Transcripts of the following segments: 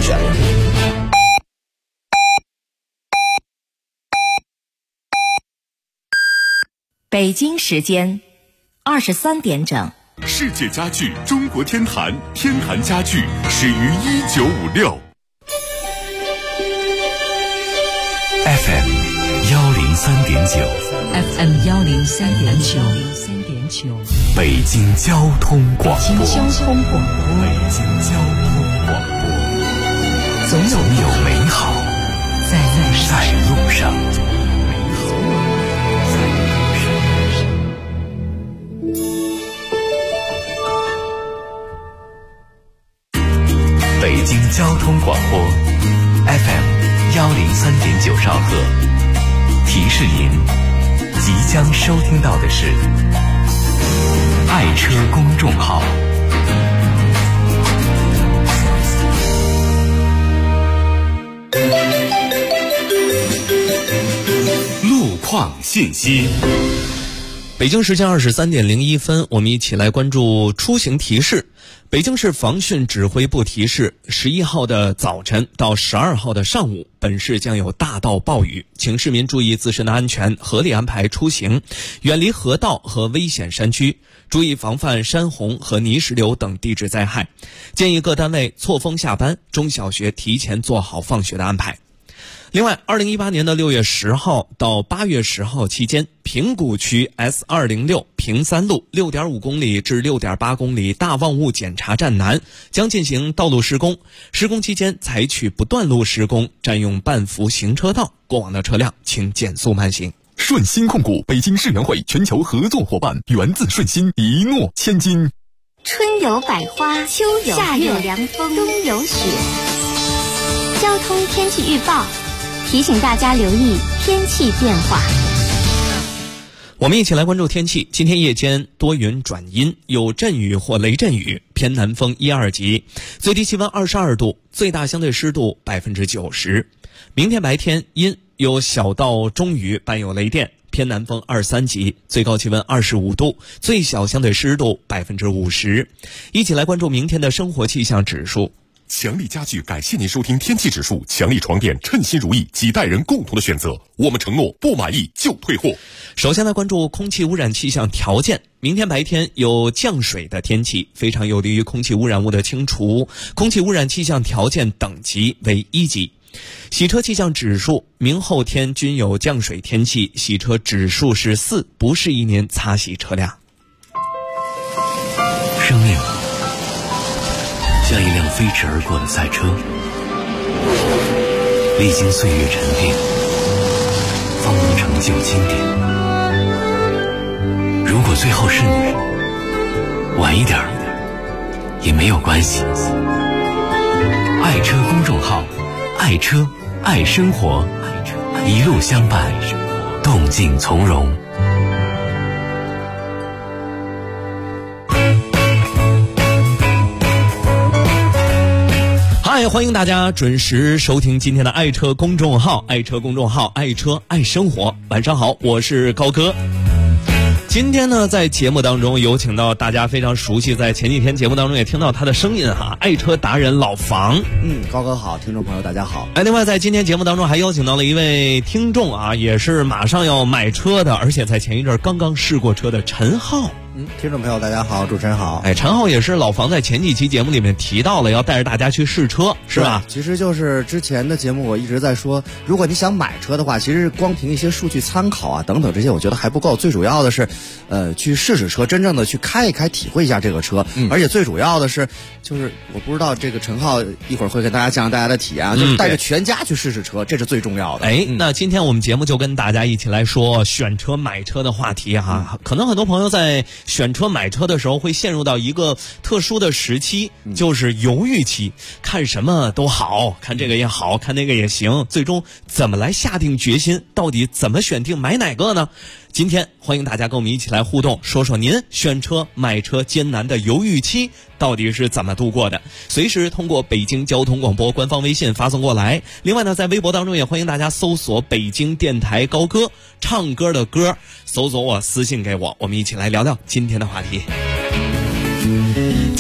正选。 北京时间23点整。 世界家具中国天坛，天坛家具始于1956。FM 103.9 FM 103.9 北京交通广播。 北京交通广播。 总有美好在路上。北京交通广播 FM 103.9兆赫，提示您即将收听到的是爱车公众号。路况信息。 北京时间23:01，我们一起来关注出行提示。北京市防汛指挥部提示，11号的早晨到12号的上午，本市将有大到暴雨，请市民注意自身的安全，合理安排出行，远离河道和危险山区，注意防范山洪和泥石流等地质灾害。建议各单位错峰下班，中小学提前做好放学的安排。另外，2018年的6月10号到8月10号期间，平谷区 S206 平三路 6.5 公里至 6.8 公里大望雾检查站南将进行道路施工，施工期间采取不断路施工，占用半幅行车道，过往的车辆请减速慢行。 顺心控股北京世园会全球合作伙伴，源自顺心，一诺千金。 春有百花，秋有夏有凉风，冬有雪。交通天气预报提醒大家留意天气变化。 我们一起来关注天气。今天夜间多云转阴，有阵雨或雷阵雨，偏南风1、2级，最低气温22度，最大相对湿度90%。明天白天阴，有小到中雨，伴有雷电，偏南风2、3级，最高气温25度，最小相对湿度50%。一起来关注明天的生活气象指数。 强力家具感谢您收听天气指数。强力床垫，称心如意，几代人共同的选择。我们承诺不满意就退货。 首先来关注空气污染气象条件。明天白天有降水的天气，非常有利于空气污染物的清除，空气污染气象条件等级为1级。洗车气象指数，明后天均有降水天气，洗车指数是4，不适宜您擦洗车辆。 生命像一辆飞驰而过的赛车，历经岁月沉淀，方能成就经典。如果最后是你，晚一点也没有关系。爱车公众号，爱车爱生活，一路相伴，动静从容。 欢迎大家准时收听今天的爱车公众号，爱车公众号，爱车爱生活。晚上好，我是高哥。今天呢，在节目当中有请到大家非常熟悉，在前几天节目当中也听到他的声音哈，爱车达人老房。 高哥好，听众朋友大家好。 另外在今天节目当中还邀请到了一位听众啊，也是马上要买车的，而且在前一阵刚刚试过车的陈浩。 听众朋友大家好，主持人好。 陈浩也是老房在前几期节目里面提到了要带着大家去试车，是吧？ 其实就是之前的节目我一直在说，如果你想买车的话，其实光凭一些数据参考啊等等这些我觉得还不够，最主要的是去试试车，真正的去开一开，体会一下这个车。而且最主要的是就是我不知道这个陈浩一会儿会跟大家讲大家的体验，就是带着全家去试试车，这是最重要的。 那今天我们节目就跟大家一起来说选车买车的话题哈。可能很多朋友在选车买车的时候会陷入到一个特殊的时期，就是犹豫期，看什么都好，看这个也好，看那个也行，最终怎么来下定决心，到底怎么选定买哪个呢？今天欢迎大家跟我们一起来互动，说说您选车买车艰难的犹豫期到底是怎么度过的，随时通过北京交通广播官方微信发送过来。另外呢，在微博当中也欢迎大家搜索北京电台高歌，唱歌的歌，搜索我，私信给我，我们一起来聊聊今天的话题。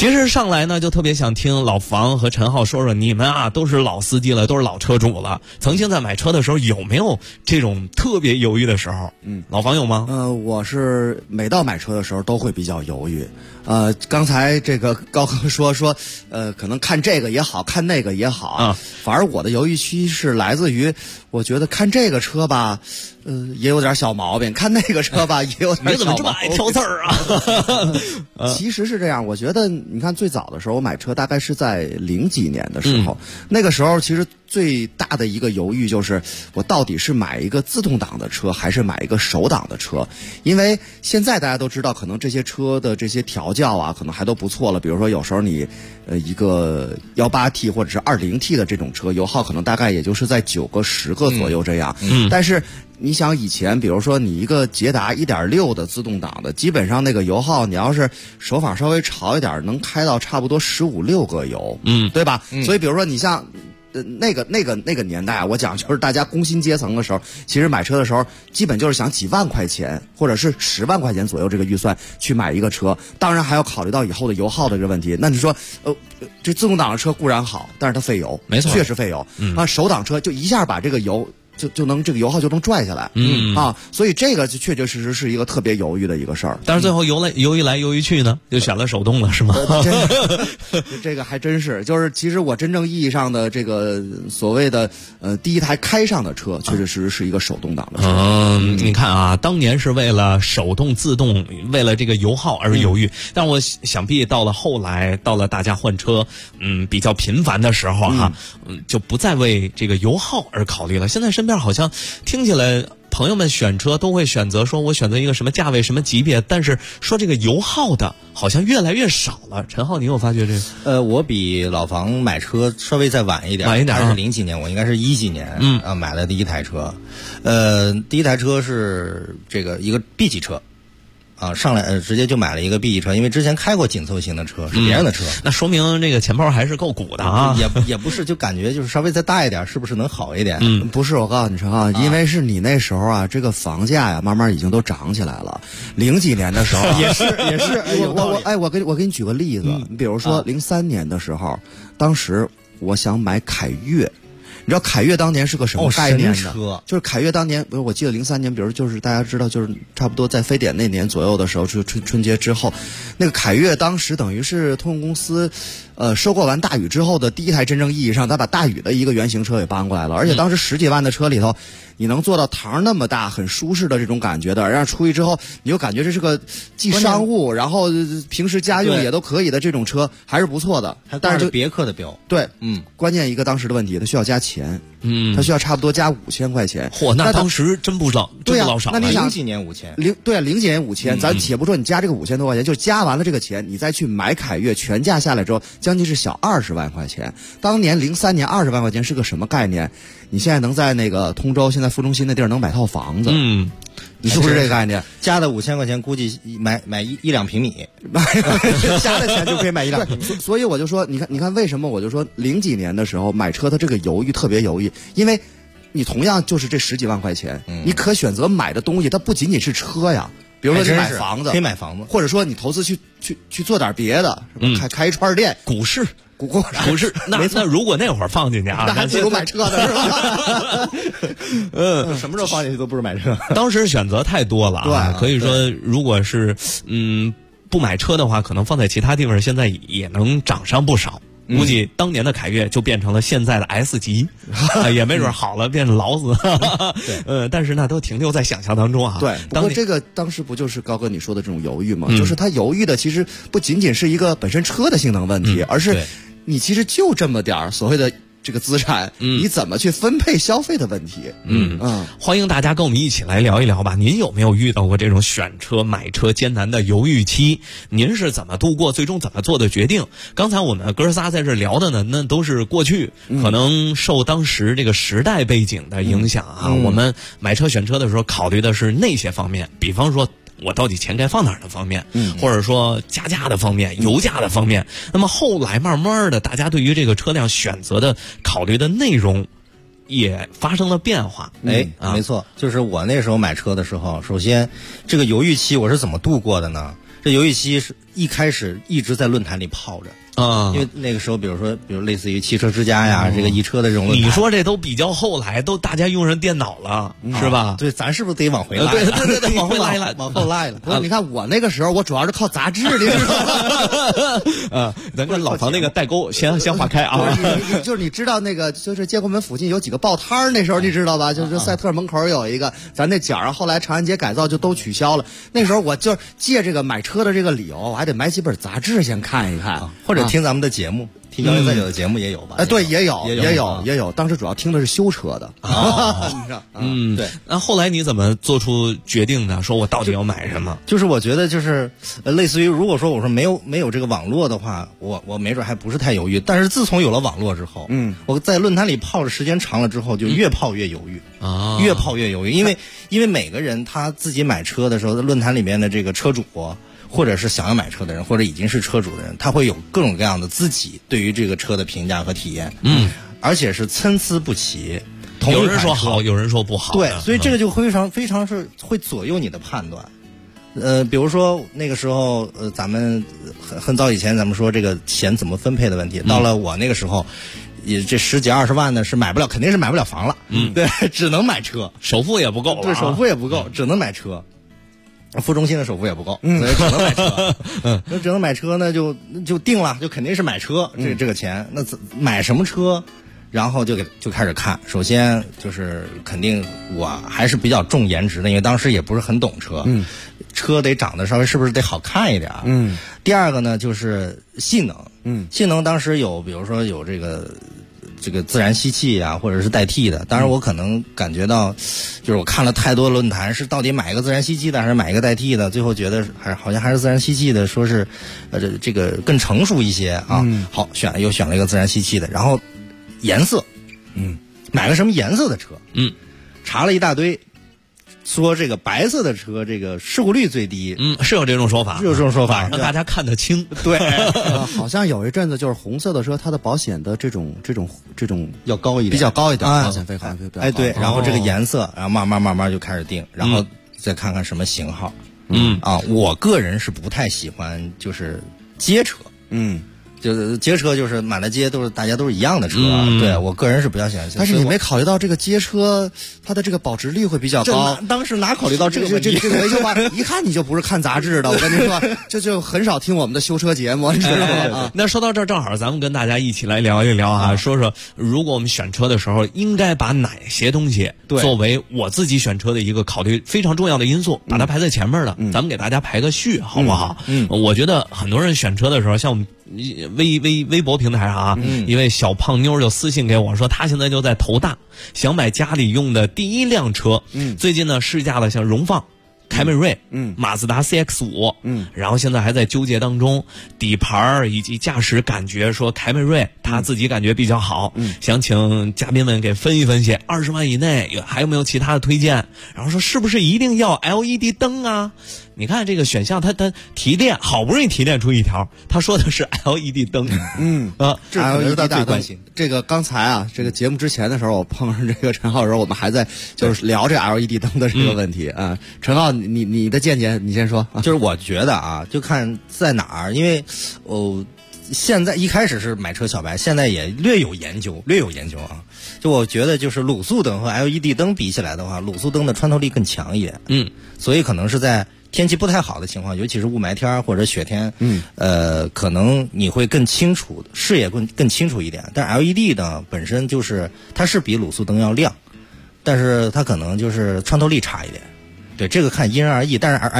其实上来呢，就特别想听老房和陈浩说说，你们啊都是老司机了，都是老车主了，曾经在买车的时候有没有这种特别犹豫的时候？老房有吗？ 我是每到买车的时候都会比较犹豫。刚才这个高哥说，可能看这个也好看那个也好啊，反而我的犹豫期是来自于，我觉得看这个车吧，也有点小毛病，看那个车吧也有点小毛病。你怎么这么爱挑刺儿啊？ 其实是这样，我觉得你看最早的时候我买车大概是在00几年的时候，那个时候其实最大的一个犹豫就是我到底是买一个自动挡的车还是买一个手挡的车，因为现在大家都知道可能这些车的这些调教啊可能还都不错了，比如说有时候你一个18T 或者是20T 的这种车油耗可能大概也就是在9个10个左右这样，但是你想以前比如说你一个捷达 1.6 的自动挡的，基本上那个油耗你要是手法稍微潮一点能开到差不多15、16个油，对吧？所以比如说你像那个年代啊，我讲就是大家工薪阶层的时候，其实买车的时候基本就是想几万块钱或者是10万块钱左右这个预算去买一个车，当然还要考虑到以后的油耗的这个问题。那你说这自动挡的车固然好，但是它费油， 没错， 确实费油。手挡车就一下把这个油就能这个油耗就能拽下来，所以这个就确确实实是一个特别犹豫的一个事儿。 但是最后犹豫来犹豫去呢，就选了手动了，是吗？ 这个还真是，就是其实我真正意义上的这个所谓的第一台开上的车，确确实实是一个手动挡的车。 你看啊，当年是为了手动自动，为了这个油耗而犹豫，但我想必到了后来，到了大家换车比较频繁的时候哈，就不再为这个油耗而考虑了。现在身边好像听起来朋友们选车都会选择说我选择一个什么价位什么级别，但是说这个油耗的好像越来越少了。陈浩，你有发觉这个？ 我比老房买车稍微再晚一点，他是00几年，我应该是10几年买了第一台车。第一台车是这个一个 B 级车。上来直接就买了一个 B 级车，因为之前开过紧凑型的车，是别人的车。 那说明这个钱包还是够鼓的啊。 也不是，就感觉就是稍微再大一点，是不是能好一点？ 不是，我告诉你陈浩，因为是你那时候啊，这个房价呀，慢慢已经都涨起来了。00几年的时候也是， 我给你举个例子，你比如说03年的时候，当时我想买凯越。你知道凯越当年是个什么概念呢？就是凯越当年，比如我记得03年，比如就是大家知道，就是差不多在非典那年左右的时候，就春节之后，那个凯越当时等于是通用公司，收购完大宇之后的第一台真正意义上，他把大宇的一个原型车给搬过来了，而且当时10几万的车里头，你能做到堂那么大很舒适的这种感觉的，然后出去之后你就感觉这是个既商务，然后平时家用也都可以的这种车，还是不错的。但是就别克的标， 对，关键一个当时的问题，它需要加钱，它需要差不多加5000块钱。 嚯，那当时真不少， 对呀， 少。 那你想 00几年5000， 对啊，00几年5000，咱且不说你加这个5000多块钱，就加完了这个钱，你再去买凯越，全价下来之后，将近是小20万块钱。当年03年20万块钱是个什么概念？你现在能在那个通州现在副中心的地儿能买套房子，你是不是这个概念？ 加的5000块钱，估计买1、2平米， 加的钱就可以买1、2平米。所以我就说，你看为什么我就说00几年的时候买车，它这个犹豫特别犹豫，因为你同样就是这10几万块钱，你可选择买的东西，它不仅仅是车呀。比如说你买房子， 可以买房子， 或者说你投资去做点别的，开一串店， 股市。 不是， 那如果那会儿放进去啊， 那还不如买车呢，是吧？ 什么时候放进去都不如买车。 当时选择太多了啊，可以说，如果是不买车的话，可能放在其他地方，现在也能涨上不少。估计当年的凯越就变成了现在的 S 级，也没准好了变成劳斯。对，但是那都停留在想象当中啊。 对，不过这个当时不就是高哥你说的这种犹豫吗？就是他犹豫的其实不仅仅是一个本身车的性能问题，而是你其实就这么点儿所谓的这个资产，你怎么去分配消费的问题。 欢迎大家跟我们一起来聊一聊吧。您有没有遇到过这种选车买车艰难的犹豫期？您是怎么度过，最终怎么做的决定？刚才我们哥仨在这聊的呢，那都是过去，可能受当时这个时代背景的影响啊。我们买车选车的时候考虑的是那些方面，比方说我到底钱该放哪儿的方面，或者说加价的方面、油价的方面。那么后来慢慢的，大家对于这个车辆选择的考虑的内容也发生了变化。 没错，就是我那时候买车的时候，首先这个犹豫期我是怎么度过的呢？ 这游戏机是一开始一直在论坛里泡着。因为那个时候，比如类似于汽车之家呀，这个易车的这种论坛， 你说这都比较后来，都大家用上电脑了，是吧？ 对，咱是不是得往回拉？ 对，往回拉一拉， 往后拉一拉。 不是，你看我那个时候，我主要是靠杂志，你知道吗？咱跟老房那个代沟先划开啊。 就是你知道那个，就是建国门附近有几个报摊儿，那时候你知道吧？就是赛特门口有一个，咱那角儿后来长安街改造就都取消了。那时候我就借这个买车的这个理由，我还得买几本杂志先看一看， 或者听咱们的节目。听摇滚再久的节目也有吧？ 对，也有。当时主要听的是修车的对。那后来你怎么做出决定呢？说我到底要买什么？ 就是我觉得就是类似于，如果说我说没有这个网络的话，我没准还不是太犹豫。但是自从有了网络之后，我在论坛里泡的时间长了之后，就越泡越犹豫越泡越犹豫。因为每个人他自己买车的时候，在论坛里面的这个车主。或者是想要买车的人，或者已经是车主的人，他会有各种各样的自己对于这个车的评价和体验，而且是参差不齐。 有人说好，有人说不好。 对，所以这个就非常是会左右你的判断。比如说那个时候，咱们很早以前咱们说这个钱怎么分配的问题，到了我那个时候，也这10几20万呢是买不了，肯定是买不了房了。对，只能买车， 首付也不够了。 对，首付也不够，只能买车。付中心的首付也不够，所以只能买车。那只能买车呢，就定了，就肯定是买车。这个钱，那买什么车？然后就开始看。首先就是肯定我还是比较重颜值的，因为当时也不是很懂车。车得长得稍微是不是得好看一点？第二个呢就是性能。性能当时有，比如说有这个自然吸气啊，或者是代替的。当然我可能感觉到，就是我看了太多论坛，是到底买一个自然吸气的还是买一个代替的，最后觉得好像还是自然吸气的，说是这个更成熟一些啊。好，又选了一个自然吸气的，然后颜色，买个什么颜色的车？查了一大堆。说这个白色的车，这个事故率最低， 是有这种说法，让大家看得清。 对， 好像有一阵子就是红色的车，它的保险的这种要高一点， 比较高一点，保险费好像比较高。 对，然后这个颜色，然后慢慢就开始定，然后再看看什么型号。我个人是不太喜欢就是街车。就是街车，就是满大街大家都是一样的车。对我个人是比较喜欢。 但是你没考虑到这个街车它的这个保值率会比较高。 当时哪考虑到这个问题？ 这个维修吧，一看你就不是看杂志的。我跟你说，就很少听我们的修车节目，你知道吗？ 那说到这儿，正好咱们跟大家一起来聊一聊啊，说说如果我们选车的时候，应该把哪些东西作为我自己选车的一个考虑非常重要的因素，把它排在前面的。咱们给大家排个序，好不好？我觉得很多人选车的时候，像我们微博平台上啊，一位小胖妞就私信给我说，她现在就在头大，想买家里用的第一辆车。最近呢试驾了像荣放、凯美瑞、马自达 CX-5，然后现在还在纠结当中，底盘以及驾驶感觉，说凯美瑞他自己感觉比较好，想请嘉宾们给分析分析，20万以内还有没有其他的推荐？然后说是不是一定要 LED 灯啊？你看这个选项，它提炼好不容易提炼出一条，他说的是 LED 灯。 这是他最关心。 这个刚才啊，这个节目之前的时候，我碰上这个陈浩的时候，我们还在就是聊这 LED 灯的这个问题啊。陈浩，你的见解你先说。 就是我觉得啊，就看在哪儿，因为现在一开始是买车小白，现在也略有研究啊。就我觉得就是卤素灯和 LED 灯比起来的话，卤素灯的穿透力更强一点。所以可能是在天气不太好的情况，尤其是雾霾天或者雪天，可能你会更清楚，视野更清楚一点。但是 LED 呢，本身就是它是比卤素灯要亮，但是它可能就是穿透力差一点。对，这个看因人而异。但是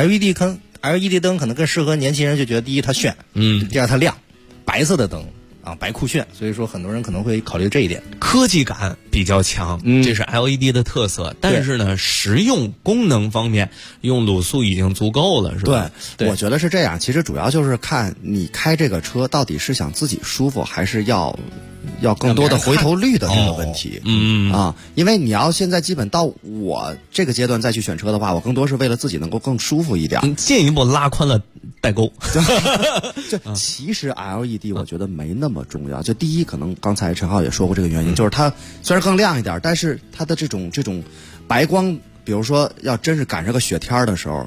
LED 灯可能更适合年轻人，就觉得第一它炫，第二它亮，白色的灯。白酷炫，所以说很多人可能会考虑这一点， 科技感比较强，这是 LED 的特色。但是呢，实用功能方面，用卤素已经足够了，是吧？ 对，我觉得是这样。其实主要就是看你开这个车到底是想自己舒服，还是要更多的回头率的这个问题。因为你要现在基本到我这个阶段再去选车的话，我更多是为了自己能够更舒服一点， 进一步拉宽了代沟。 其实 LED 我觉得没那么重要。就第一，可能刚才陈浩也说过这个原因，就是它虽然更亮一点，但是它的这种白光，比如说要真是赶上个雪天的时候，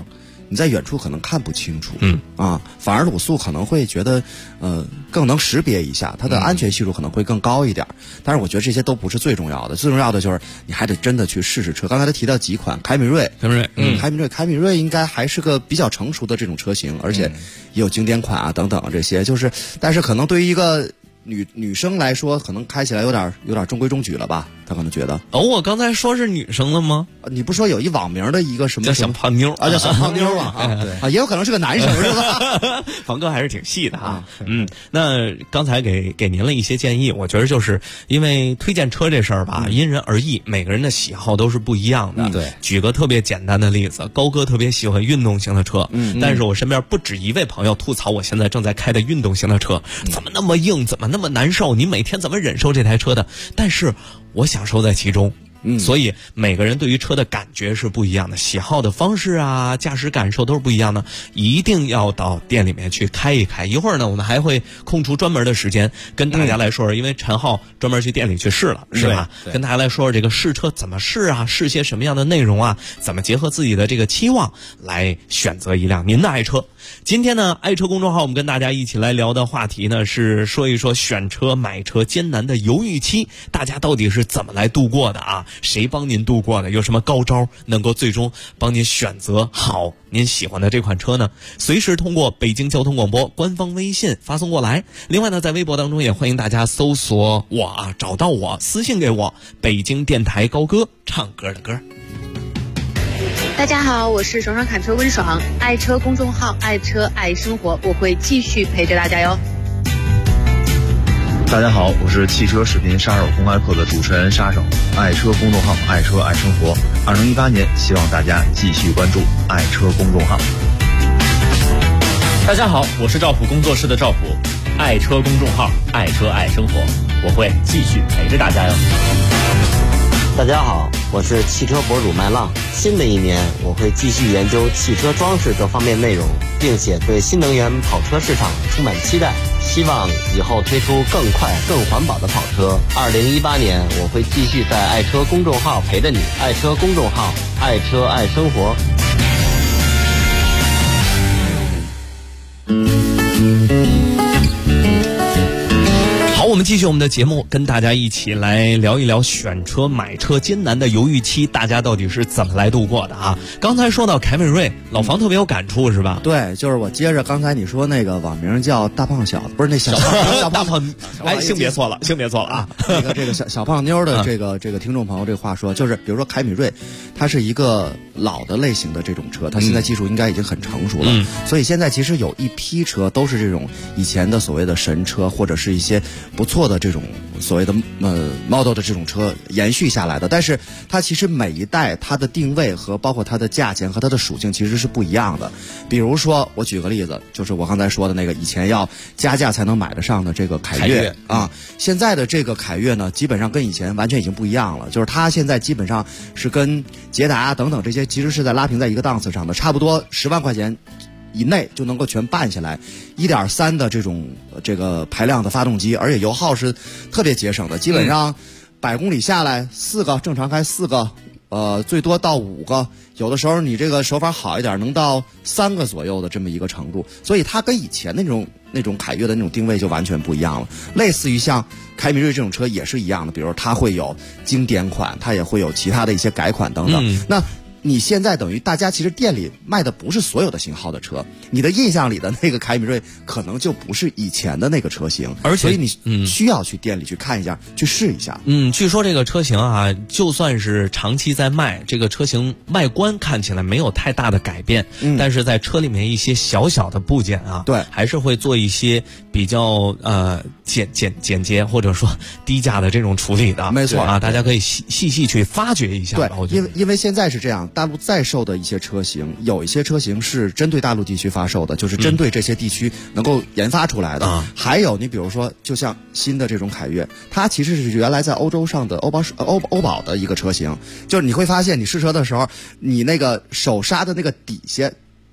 你在远处可能看不清楚，反而卤素可能会觉得更能识别一下，它的安全系数可能会更高一点。但是我觉得这些都不是最重要的，最重要的就是你还得真的去试试车。刚才他提到几款凯美瑞，凯美瑞应该还是个比较成熟的这种车型，而且也有经典款啊等等这些，就是但是可能对于一个女生来说，可能开起来有点中规中矩了吧？他可能觉得。 我刚才说是女生了吗？ 你不说有一网名的一个什么叫小胖妞啊？叫小胖妞啊？对也有可能是个男生是吧？ 房哥还是挺细的哈。那刚才给您了一些建议，我觉得就是因为推荐车这事儿吧，因人而异，每个人的喜好都是不一样的。 对， 举个特别简单的例子，高哥特别喜欢运动型的车，但是我身边不止一位朋友吐槽我现在正在开的运动型的车怎么那么硬，怎么那么难受，你每天怎么忍受这台车的？但是我享受在其中。所以每个人对于车的感觉是不一样的，喜好的方式啊，驾驶感受都是不一样的，一定要到店里面去开一开。一会儿呢，我们还会空出专门的时间跟大家来说，因为陈浩专门去店里去试了，是吧？跟大家来说这个试车怎么试啊，试些什么样的内容啊，怎么结合自己的这个期望来选择一辆您的爱车。今天呢，爱车公众号我们跟大家一起来聊的话题呢，是说一说选车买车艰难的犹豫期，大家到底是怎么来度过的啊？谁帮您度过的？有什么高招能够最终帮您选择好您喜欢的这款车呢？随时通过北京交通广播官方微信发送过来。另外呢，在微博当中也欢迎大家搜索我啊，找到我私信给我，北京电台高歌唱歌的歌。 大家好，我是爽爽侃车温爽，爱车公众号爱车爱生活，我会继续陪着大家哟。 大家好，我是汽车视频杀手公开课的主持人杀手，爱车公众号爱车爱生活。2018年，希望大家继续关注爱车公众号。 大家好，我是赵普工作室的赵普，爱车公众号爱车爱生活，我会继续陪着大家哟。 大家好，我是汽车博主麦浪。新的一年，我会继续研究汽车装饰这方面内容，并且对新能源跑车市场充满期待，希望以后推出更快、更环保的跑车。2018年，我会继续在爱车公众号陪着你。爱车公众号，爱车爱生活。 好，我们继续我们的节目，跟大家一起来聊一聊选车买车艰难的犹豫期，大家到底是怎么来度过的啊？刚才说到凯美瑞，老房特别有感触是吧？ 对，就是我接着刚才你说那个网名叫大胖小，不是那小胖哎，性别错了啊！ 这个小胖妞的这个听众朋友，这话说就是，比如说凯美瑞，它是一个老的类型的这种车，它现在技术应该已经很成熟了，所以现在其实有一批车都是这种以前的所谓的神车，或者是一些不错的这种所谓的model 的这种车延续下来的，但是它其实每一代它的定位和包括它的价钱和它的属性其实是不一样的。比如说我举个例子，就是我刚才说的那个以前要加价才能买得上的这个凯越啊，现在的这个凯越呢，基本上跟以前完全已经不一样了，就是它现在基本上是跟捷达等等这些其实是在拉平在一个档次上的，差不多10万块钱以内就能够全办下来，1.3的这个排量的发动机，而且油耗是特别节省的，基本上100公里下来4个，正常开4个，最多到5个，有的时候你这个手法好一点能到3个左右的这么一个程度，所以它跟以前那种凯越的那种定位就完全不一样了。类似于像凯美瑞这种车也是一样的，比如它会有经典款，它也会有其他的一些改款等等。那你现在等于大家其实店里卖的不是所有的型号的车，你的印象里的那个凯美瑞可能就不是以前的那个车型， 而且所以你需要去店里去看一下，去试一下。 据说这个车型啊，就算是长期在卖，这个车型外观看起来没有太大的改变，但是在车里面一些小小的部件啊， 对， 还是会做一些比较简洁或者说低价的这种处理的。 没错啊，大家可以细去发掘一下。 对，因为现在是这样。大陆在售的一些车型，有一些车型是针对大陆地区发售的，就是针对这些地区能够研发出来的。还有你比如说，就像新的这种凯越，它其实是原来在欧洲上的欧宝的一个车型，就是你会发现你试车的时候，你那个手刹的那个底下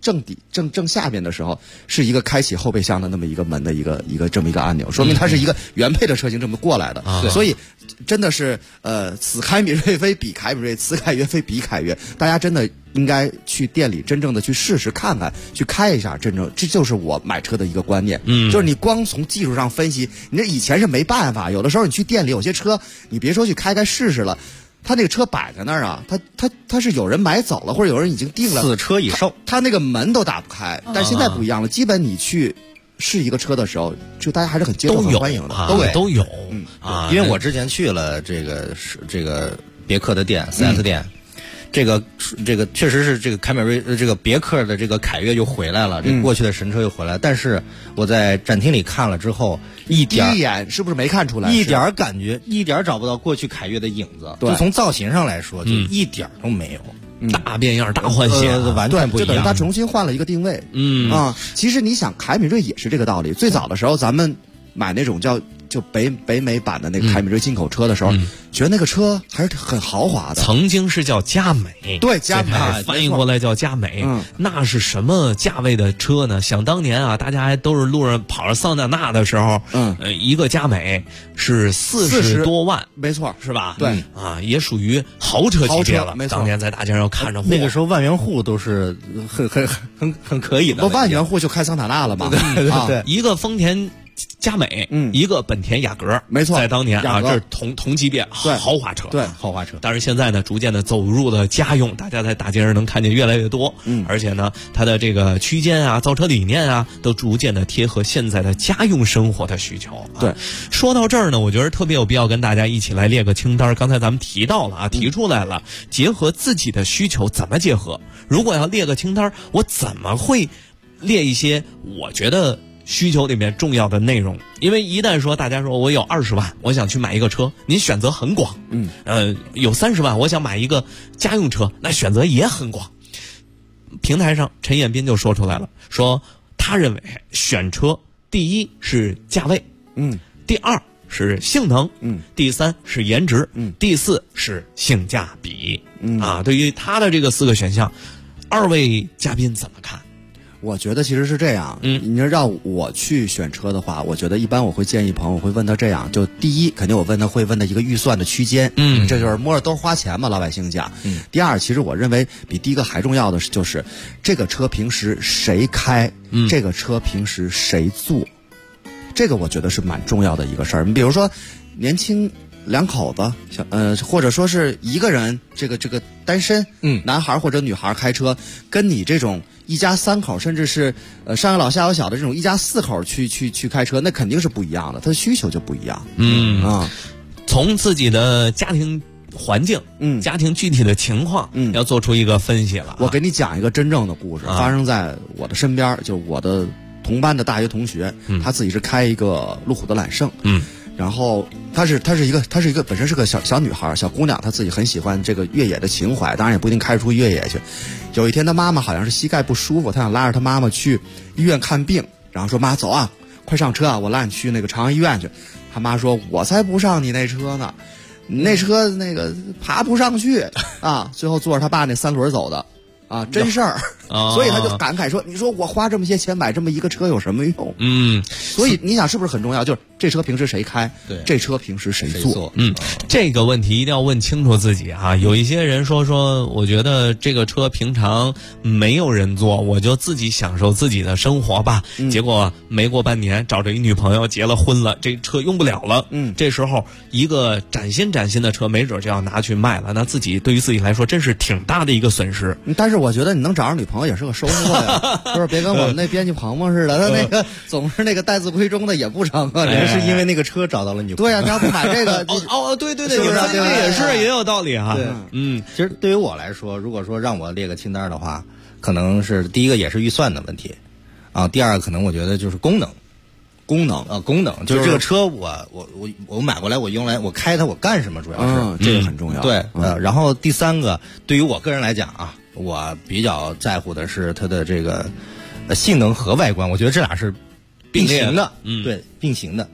正下边的时候，是一个开启后备箱的那么一个门的一个这么一个按钮，说明它是一个原配的车型这么过来的。所以真的是此凯美瑞非彼凯美瑞，此凯越非彼凯越，大家真的应该去店里真正的去试试看看，去开一下，这就是我买车的一个观念。就是你光从技术上分析，你这以前是没办法，有的时候你去店里有些车，你别说去开试试了。他那个车摆在那儿啊，他是有人买走了，或者有人已经订了， 此车已售， 他那个门都打不开。但现在不一样了，基本你去试一个车的时候，就大家还是很接受、很欢迎的， 都有。 因为我之前去了这个别克的店4S 店。这个确实是这个凯美瑞这个别克的这个凯越又回来了，这过去的神车又回来了。但是我在展厅里看了之后， 第一眼是不是没看出来？ 一点感觉，一点找不到过去凯越的影子。就从造型上来说，就一点都没有。 大变样、大换血， 完全不一样。 就等于他重新换了一个定位。其实你想，凯美瑞也是这个道理。最早的时候，咱们买那种就北美版的那个凯美瑞进口车的时候，觉得那个车还是很豪华的。 曾经是叫佳美， 对，佳美翻译过来叫佳美。那是什么价位的车呢？想当年啊，大家还都是路上跑着桑塔纳的时候，一个佳美是40多万， 没错， 是吧？ 对也属于豪车级别了。当年在大街上看着， 那个时候万元户都是很可以的。 万元户就开桑塔纳了嘛？ 对， 一个丰田佳美，一个本田雅阁， 没错， 在当年啊，这是同级别豪华车， 对， 豪华车。 但是现在呢，逐渐的走入了家用，大家在大街上能看见越来越多。而且呢，它的这个区间啊、造车理念啊，都逐渐的贴合现在的家用生活的需求。 对， 说到这儿呢，我觉得特别有必要跟大家一起来列个清单。刚才咱们提到了啊，提出来了，结合自己的需求怎么结合？如果要列个清单，我怎么会列一些我觉得需求里面重要的内容？因为一旦说大家说我有20万，我想去买一个车，您选择很广。有30万，我想买一个家用车，那选择也很广。平台上陈彦斌就说出来了，说他认为选车第一是价位，第二是性能，第三是颜值，第四是性价比。对于他的这个4个选项，二位嘉宾怎么看？ 我觉得其实是这样，你要让我去选车的话，我觉得一般我会建议朋友，我会问他这样，就第一，肯定我会问他一个预算的区间，这就是摸着兜花钱嘛，老百姓讲。第二，其实我认为比第一个还重要的就是这个车平时谁开，这个车平时谁坐，这个我觉得是蛮重要的一个事儿。你比如说年轻两口子，或者说是一个人，这个单身，男孩或者女孩开车，跟你这种一家3口，甚至是上有老下有小的这种一家4口去开车，那肯定是不一样的，他的需求就不一样。 从自己的家庭环境，家庭具体的情况，要做出一个分析了。 我给你讲一个真正的故事，发生在我的身边，就我的同班的大学同学，他自己是开一个路虎的揽胜，然后她是一个本身是个小女孩，小姑娘，她自己很喜欢这个越野的情怀，当然也不一定开出越野去。有一天她妈妈好像是膝盖不舒服，她想拉着她妈妈去医院看病，然后说妈走啊，快上车啊，我拉你去那个朝阳医院去。她妈说我才不上你那车呢，你那车那个爬不上去啊。最后坐着他爸那3轮走的啊，真事儿。所以他就感慨说，你说我花这么些钱买这么一个车有什么用？所以你想是不是很重要，就是这车平时谁开，这车平时谁坐。 这个问题一定要问清楚自己啊。有一些人说我觉得这个车平常没有人坐，我就自己享受自己的生活吧。结果没过半年找着一女朋友，结了婚了，这车用不了了。这时候一个崭新的车没准就要拿去卖了，那对于自己来说真是挺大的一个损失。 但是我觉得你能找着女朋友也是个收获呀，就是别跟我们那编辑鹏鹏似的，他那个总是那个待字闺中的也不成啊。 人是因为那个车找到了女朋友。 对呀，他要不买这个， 对，也是也有道理哈。 其实对于我来说，如果说让我列个清单的话，可能是第一个也是预算的问题啊，第二个可能我觉得就是功能就是这个车我买过来我用来我开它我干什么，主要是这个很重要。 对，然后第三个对于我个人来讲啊，我比较在乎的是它的这个性能和外观，我觉得这俩是并行的，对，并行的。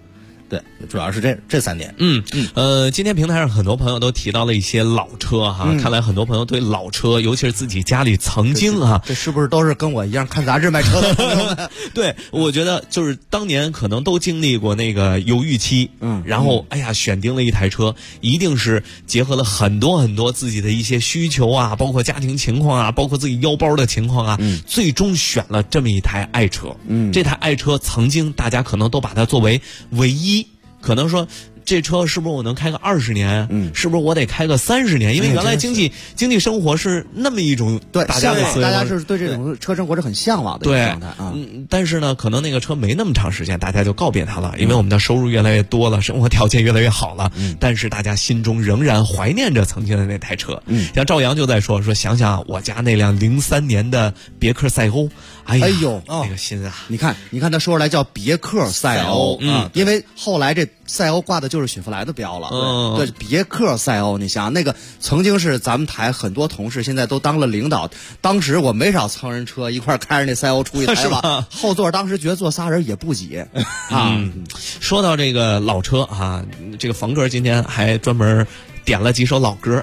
对，主要是这3点。 今天平台上很多朋友都提到了一些老车哈，看来很多朋友对老车，尤其是自己家里曾经这是不是都是跟我一样看杂志买车的朋友们？ 对，我觉得就是当年可能都经历过那个犹豫期，然后选定了一台车，一定是结合了很多很多自己的一些需求啊，包括家庭情况啊，包括自己腰包的情况啊，最终选了这么一台爱车。这台爱车曾经大家可能都把它作为唯一，可能说这车是不是我能开个20年？是不是我得开个30年？因为原来经济生活是那么一种， 对， 大家是对这种车生活是很向往的一个状态啊。 但是呢，可能那个车没那么长时间，大家就告别它了，因为我们的收入越来越多了，生活条件越来越好了。但是大家心中仍然怀念着曾经的那台车。像赵阳就在说想想我家那辆03年的别克赛欧，哎呦，那个心啊！ 你看他说出来叫别克赛欧，因为后来这赛欧挂的就是雪佛兰的标了。对，别克赛欧，你想那个曾经是咱们台很多同事，现在都当了领导。当时我没少蹭人车，一块开着那赛欧出一台吧，后座当时觉得坐仨人也不挤啊。 说到这个老车啊，这个冯哥今天还专门点了几首老歌，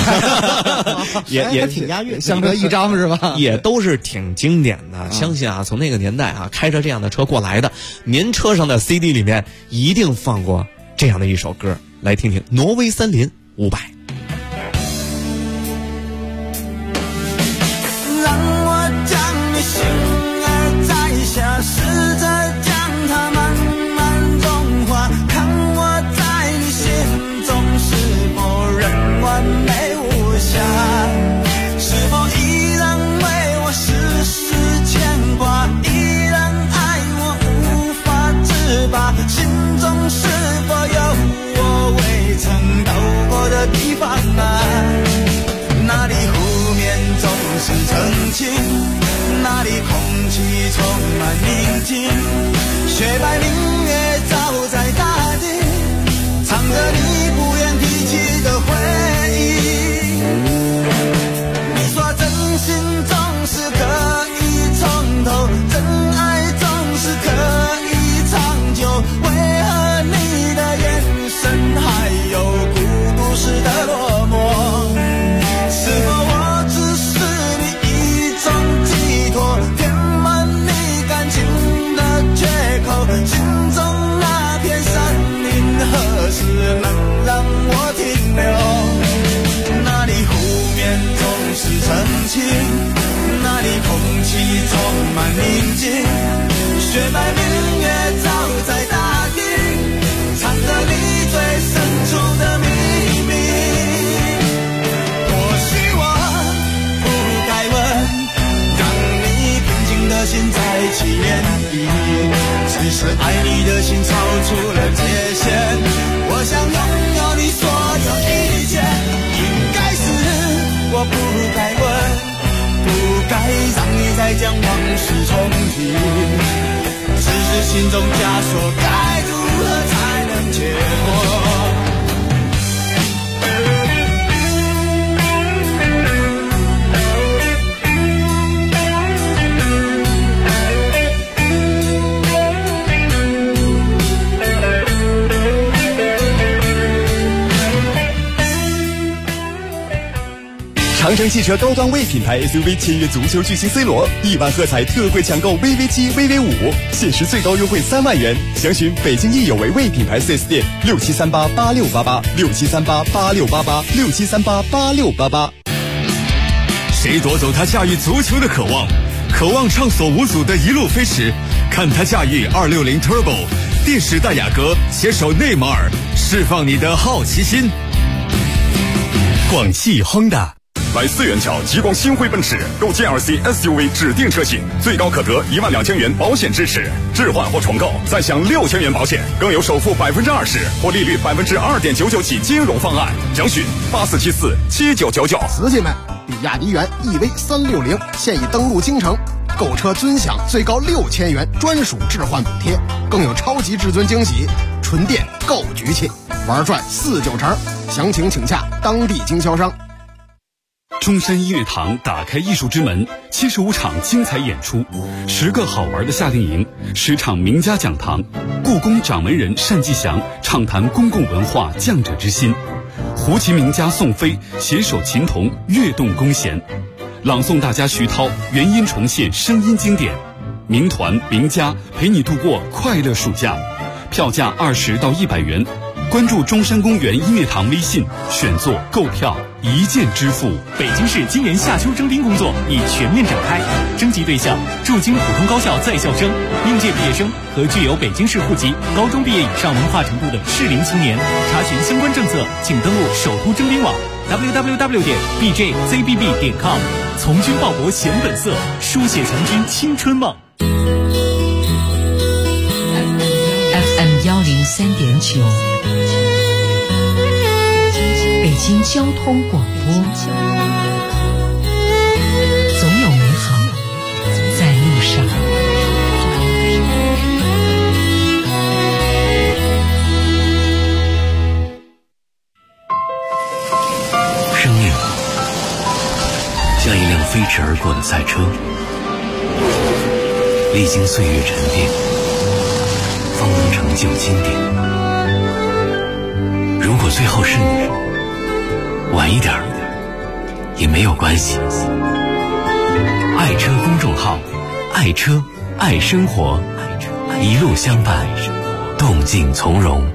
也挺押韵，相得益彰是吧？ 也都是挺经典的。相信从那个年代开着这样的车过来的，您车上的 CD 里面一定放过这样的一首歌，来听听《挪威森林500》。 让我将你心儿摘下，试着将它慢慢融化，看我在你心中是否仍完美无瑕，是否依然为我时时牵挂，依然爱我无法自拔，心中是否有我未曾到过的地方啊？那里湖面总是澄清，那里空气充满宁静，雪白明月照在大地，唱着你不愿提起的回忆。你说真心总是可以从头，真爱总是可以长久，为何你的眼神还有孤独时的落寞？是否我只是你一种寄托，填满你感情的缺口，心中那片山林何时能让我停留？那里湖面总是澄清，那里空气充满宁静，雪白明月照在大地，藏着你最深处的秘密。心再起涟漪，只是爱你的心超出了界限。我想拥有你所有一切，应该是我不该问，不该让你再将往事重提。只是心中枷锁该如何才能解脱？ 长城汽车高端 V 品牌 SUV 签约足球巨星 C 罗，1万喝彩特惠抢购 VV7、VV5，限时最高优惠3万元。详询北京易有为 V 品牌 4S 店67388688，67388688，67388688。 谁夺走他驾驭足球的渴望？渴望畅所无阻的一路飞驰，看他驾驭260 Turbo， 电时代雅阁携手内马尔，释放你的好奇心。广汽亨达。 来4元桥极光星辉奔驰，购 GLC SUV 指定车型，最高可得12000元保险支持，置换或重购再享6000元保险，更有首付20%或利率2.99%起金融方案。详询84747999。 瓷器们，比亚迪元 EV360现已登陆京城，购车尊享最高6000元专属置换补贴，更有超级至尊惊喜，纯电够局气，玩转49成。详情请洽当地经销商。 中山音乐堂打开艺术之门，75场精彩演出，10个好玩的夏令营，10场名家讲堂，故宫掌门人单霁翔畅谈公共文化匠者之心，胡琴名家宋飞携手琴童跃动弓弦，朗诵大家徐涛原音重现声音经典，名团名家陪你度过快乐暑假，票价20到100元。关注中山公园音乐堂微信，选座购票一键支付。 北京市今年夏秋征兵工作已全面展开，征集对象驻京普通高校在校生、应届毕业生和具有北京市户籍、高中毕业以上文化程度的适龄青年。查询相关政策，请登录首都征兵网 www.bjzbb.com。从军报国显本色，书写强军青春梦。 FM 103.9，北京交通广播，总有美好在路上。 生命像一辆飞驰而过的赛车，历经岁月沉淀，方能成就经典。如果最后是你，晚一点也没有关系。爱车公众号，爱车爱生活，一路相伴，动静从容。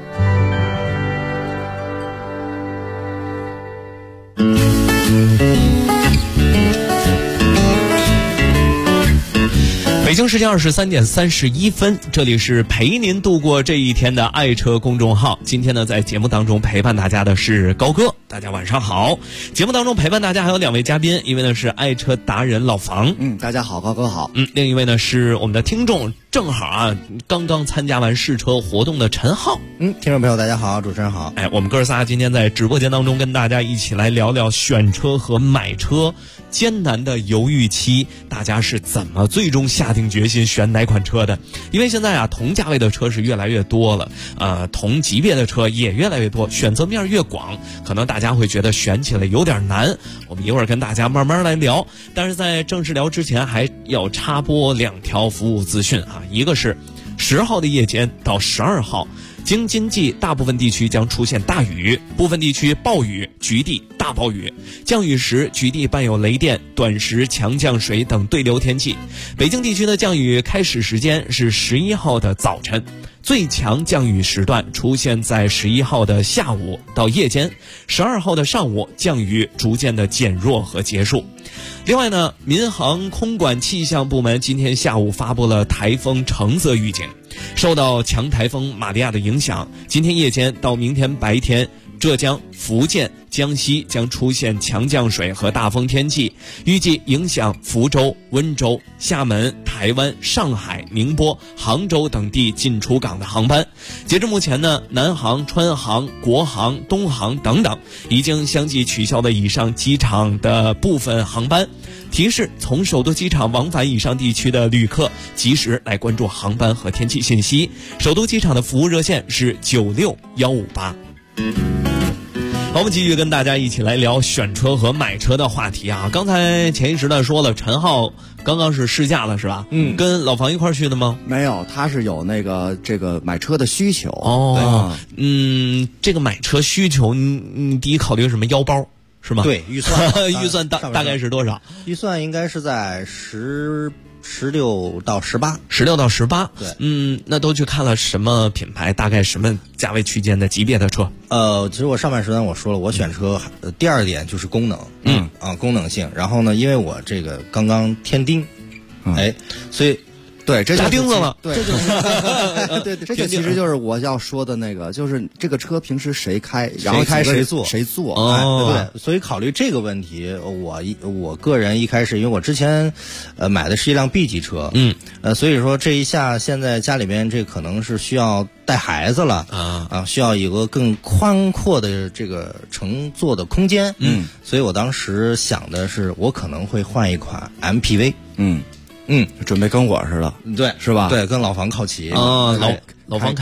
北京时间23点31分，这里是陪您度过这一天的爱车公众号。今天呢，在节目当中陪伴大家的是高哥，大家晚上好。节目当中陪伴大家还有2位嘉宾，一位呢是爱车达人老房， 大家好，高哥好。 另一位呢是我们的听众，正好刚刚参加完试车活动的陈浩。 听众朋友大家好，主持人好。 我们哥仨今天在直播间当中跟大家一起来聊聊选车和买车艰难的犹豫期，大家是怎么最终下定决心选哪款车的？因为现在同价位的车是越来越多了，同级别的车也越来越多，选择面越广，可能大家会觉得选起来有点难。我们一会儿跟大家慢慢来聊，但是在正式聊之前，还要插播2条服务资讯一个是10号的夜间到12号。京津冀大部分地区将出现大雨，部分地区暴雨、局地大暴雨，降雨时局地伴有雷电、短时强降水等对流天气。北京地区的降雨开始时间是11号的早晨，最强降雨时段出现在11号的下午到夜间，12号的上午降雨逐渐的减弱和结束。另外呢，民航空管气象部门今天下午发布了台风橙色预警，受到强台风玛利亚的影响，今天夜间到明天白天，浙江、福建、江西将出现强降水和大风天气，预计影响福州、温州、厦门、台湾、上海、宁波、杭州等地进出港的航班。截至目前呢，南航、川航、国航、东航等等已经相继取消了以上机场的部分航班。提示从首都机场往返以上地区的旅客及时来关注航班和天气信息。首都机场的服务热线是96158。好，我们继续跟大家一起来聊选车和买车的话题刚才前一时段说了，陈浩刚刚是试驾了是吧？跟老房一块去的吗？ 没有，他是有这个买车的需求。 这个买车需求，你第一考虑什么？腰包是吗？ 对，预算预算大概是多少？ 预算应该是在16到18。 16到18。 对， 那都去看了什么品牌？大概什么价位区间的级别的车？ 其实我上半时段我说了，我选车第二点就是功能，功能性。然后呢，因为我这个刚刚添钉，所以。 对，这加钉子了。 对，对，这个其实就是我要说的那个，就是这个车平时谁开，然后谁坐。 对，所以考虑这个问题，我个人一开始，因为我之前买的是一辆 B 级车，所以说这一下现在家里边这可能是需要带孩子了需要有个更宽阔的这个乘坐的空间，所以我当时想的是，我可能会换一款 MPV， 准备跟我似的， 对， 是吧？ 对，跟老房靠齐老房开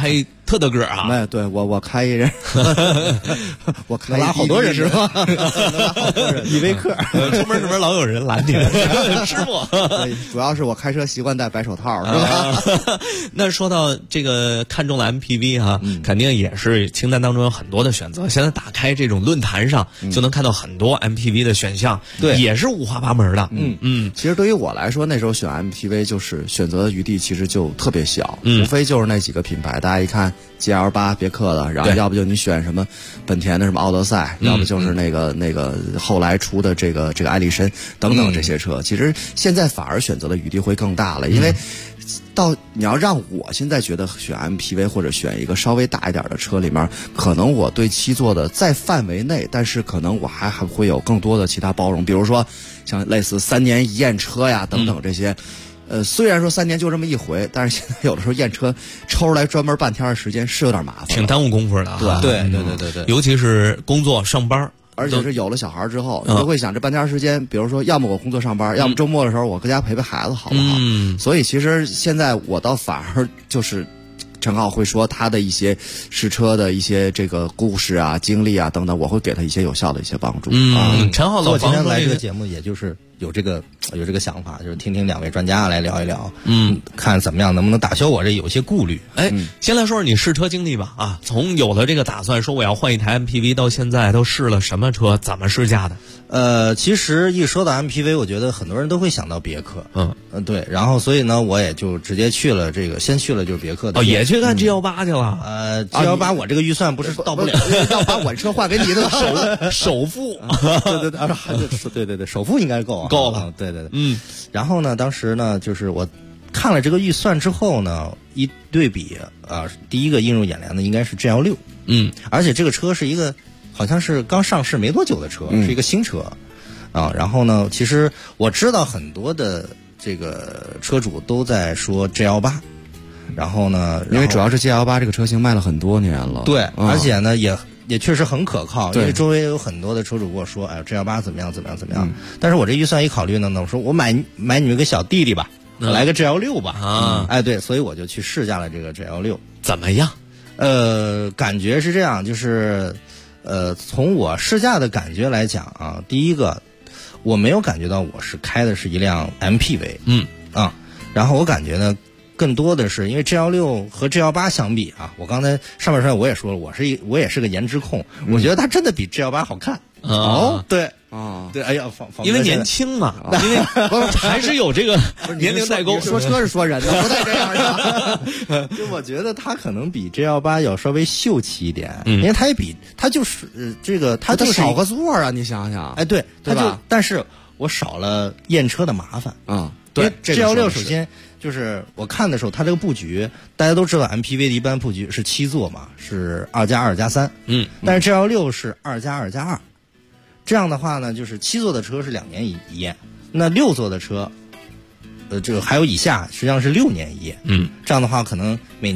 特得个啊！ 没，对我开一人，我开拉好多人是吧？ 拉好多人， 依维柯， 出门老有人拦你，师傅。 主要是我开车习惯戴白手套，是吧？ 那说到这个看中了 MPV 哈，肯定也是清单当中有很多的选择。现在打开这种论坛上，就能看到很多 MPV 的选项， 对， 也是五花八门的。 其实对于我来说，那时候选 MPV 就是选择的余地其实就特别小，无非就是那几个品牌，大家一看 GL8 别克的，然后要不就你选什么本田的什么奥德赛，要不就是那个后来出的这个艾力绅等等这些车。其实现在反而选择的余地会更大了，因为你要让我现在觉得选 MPV 或者选一个稍微大一点的车里面，可能我对七座的在范围内，但是可能我还会有更多的其他包容，比如说像类似3年一验车呀等等这些。虽然说3年就这么一回，但是现在有的时候验车抽出来专门半天的时间是有点麻烦， 挺耽误功夫的。 对， 尤其是工作上班。 而且是有了小孩之后，你就会想这半天时间，比如说要么我工作上班，要么周末的时候我搁家陪陪孩子，好不好？所以其实现在我倒反而就是陈浩会说他的一些试车的一些这个故事啊、经历啊等等，我会给他一些有效的一些帮助。 陈浩我今天来这个节目，也就是有这个想法，就是听听两位专家来聊一聊，看怎么样能不能打消我这有些顾虑。 先来说说你试车经历吧啊，从有了这个打算说我要换一台 MPV 到现在都试了什么车，怎么试驾的？ 其实一说到 MPV， 我觉得很多人都会想到别克。对，然后所以呢，我也就直接去了先去了就是别克的。 也去看 G18 去了。 G18 我这个预算不是到不了， 要把我车换给你的首付。 对，首付应该够。 够了， 对，然后呢，当时呢，就是我看了这个预算之后呢，一对比第一个映入眼帘的应该是 GL6，而且这个车是一个好像是刚上市没多久的车，是一个新车然后呢，其实我知道很多的这个车主都在说 GL8，然后呢， 因为主要是 GL8 这个车型卖了很多年了， 对，而且呢也确实很可靠，因为周围有很多的车主跟我说，哎，GL8怎么样。但是我这预算一考虑呢，我说我买你们个小弟弟吧，来个 GL6 吧。对，所以我就去试驾了这个 GL6， 怎么样？ 感觉是这样，就是从我试驾的感觉来讲第一个我没有感觉到我是开的是一辆 MPV，然后我感觉呢。更多的是因为 GL6 和 GL8 相比我刚才上面说我也说了，我也是个颜值控，我觉得它真的比 GL8 好看。对，哎呀， 因为年轻嘛，因为还是有这个年龄代沟。 说车是说人的，不带这样的。就我觉得它可能比 GL8 要稍微秀气一点，因为它就是它就是少个座啊，你想想， 对吧？但是我少了验车的麻烦对 ，GL6 首先。就是我看的时候，它这个布局，大家都知道 MPV 的一般布局是7座嘛，是2+2+3，但是 GL6 是2+2+2，这样的话呢，就是7座的车是2年一验，那6座的车，这个还有以下，实际上是6年一验，这样的话可能每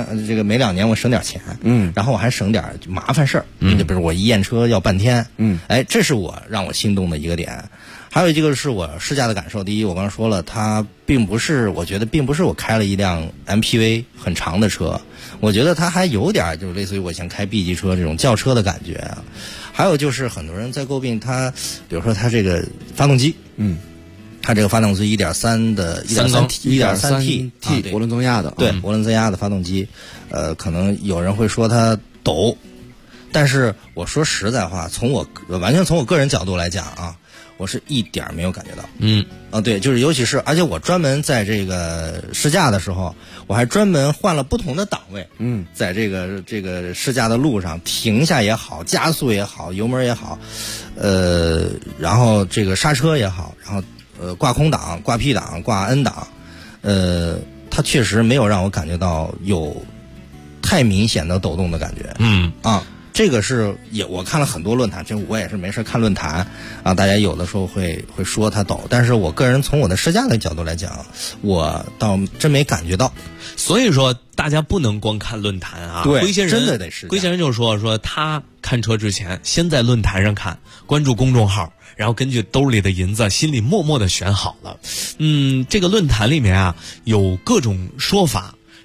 2年我省点钱，然后我还省点麻烦事儿，就比如我一验车要半天，这是让我心动的一个点。还有一个是我试驾的感受，第一，我刚刚说了，它我觉得并不是我开了一辆 MPV 很长的车，我觉得它还有点就是类似于我想开 B 级车这种轿车的感觉。还有就是很多人在诟病它，比如说它这个发动机，它这个发动机 1.3T 涡轮增压的， 对，涡轮增压的发动机，可能有人会说它抖，但是我说实在话，完全从我个人角度来讲我是一点没有感觉到。对，就是尤其是，而且我专门在这个试驾的时候，我还专门换了不同的档位。在这个试驾的路上，停下也好，加速也好，油门也好，然后这个刹车也好，然后挂空档、挂 P 档、挂 N 档，它确实没有让我感觉到有太明显的抖动的感觉。这个是我看了很多论坛，我也是没事看论坛大家有的时候会说它抖，但是我个人从我的试驾的角度来讲，我倒真没感觉到。 所以说大家不能光看论坛对， 龟仙人真的得试驾。 龟仙人就说他看车之前先在论坛上看，关注公众号，然后根据兜里的银子心里默默的选好了。这个论坛里面有各种说法。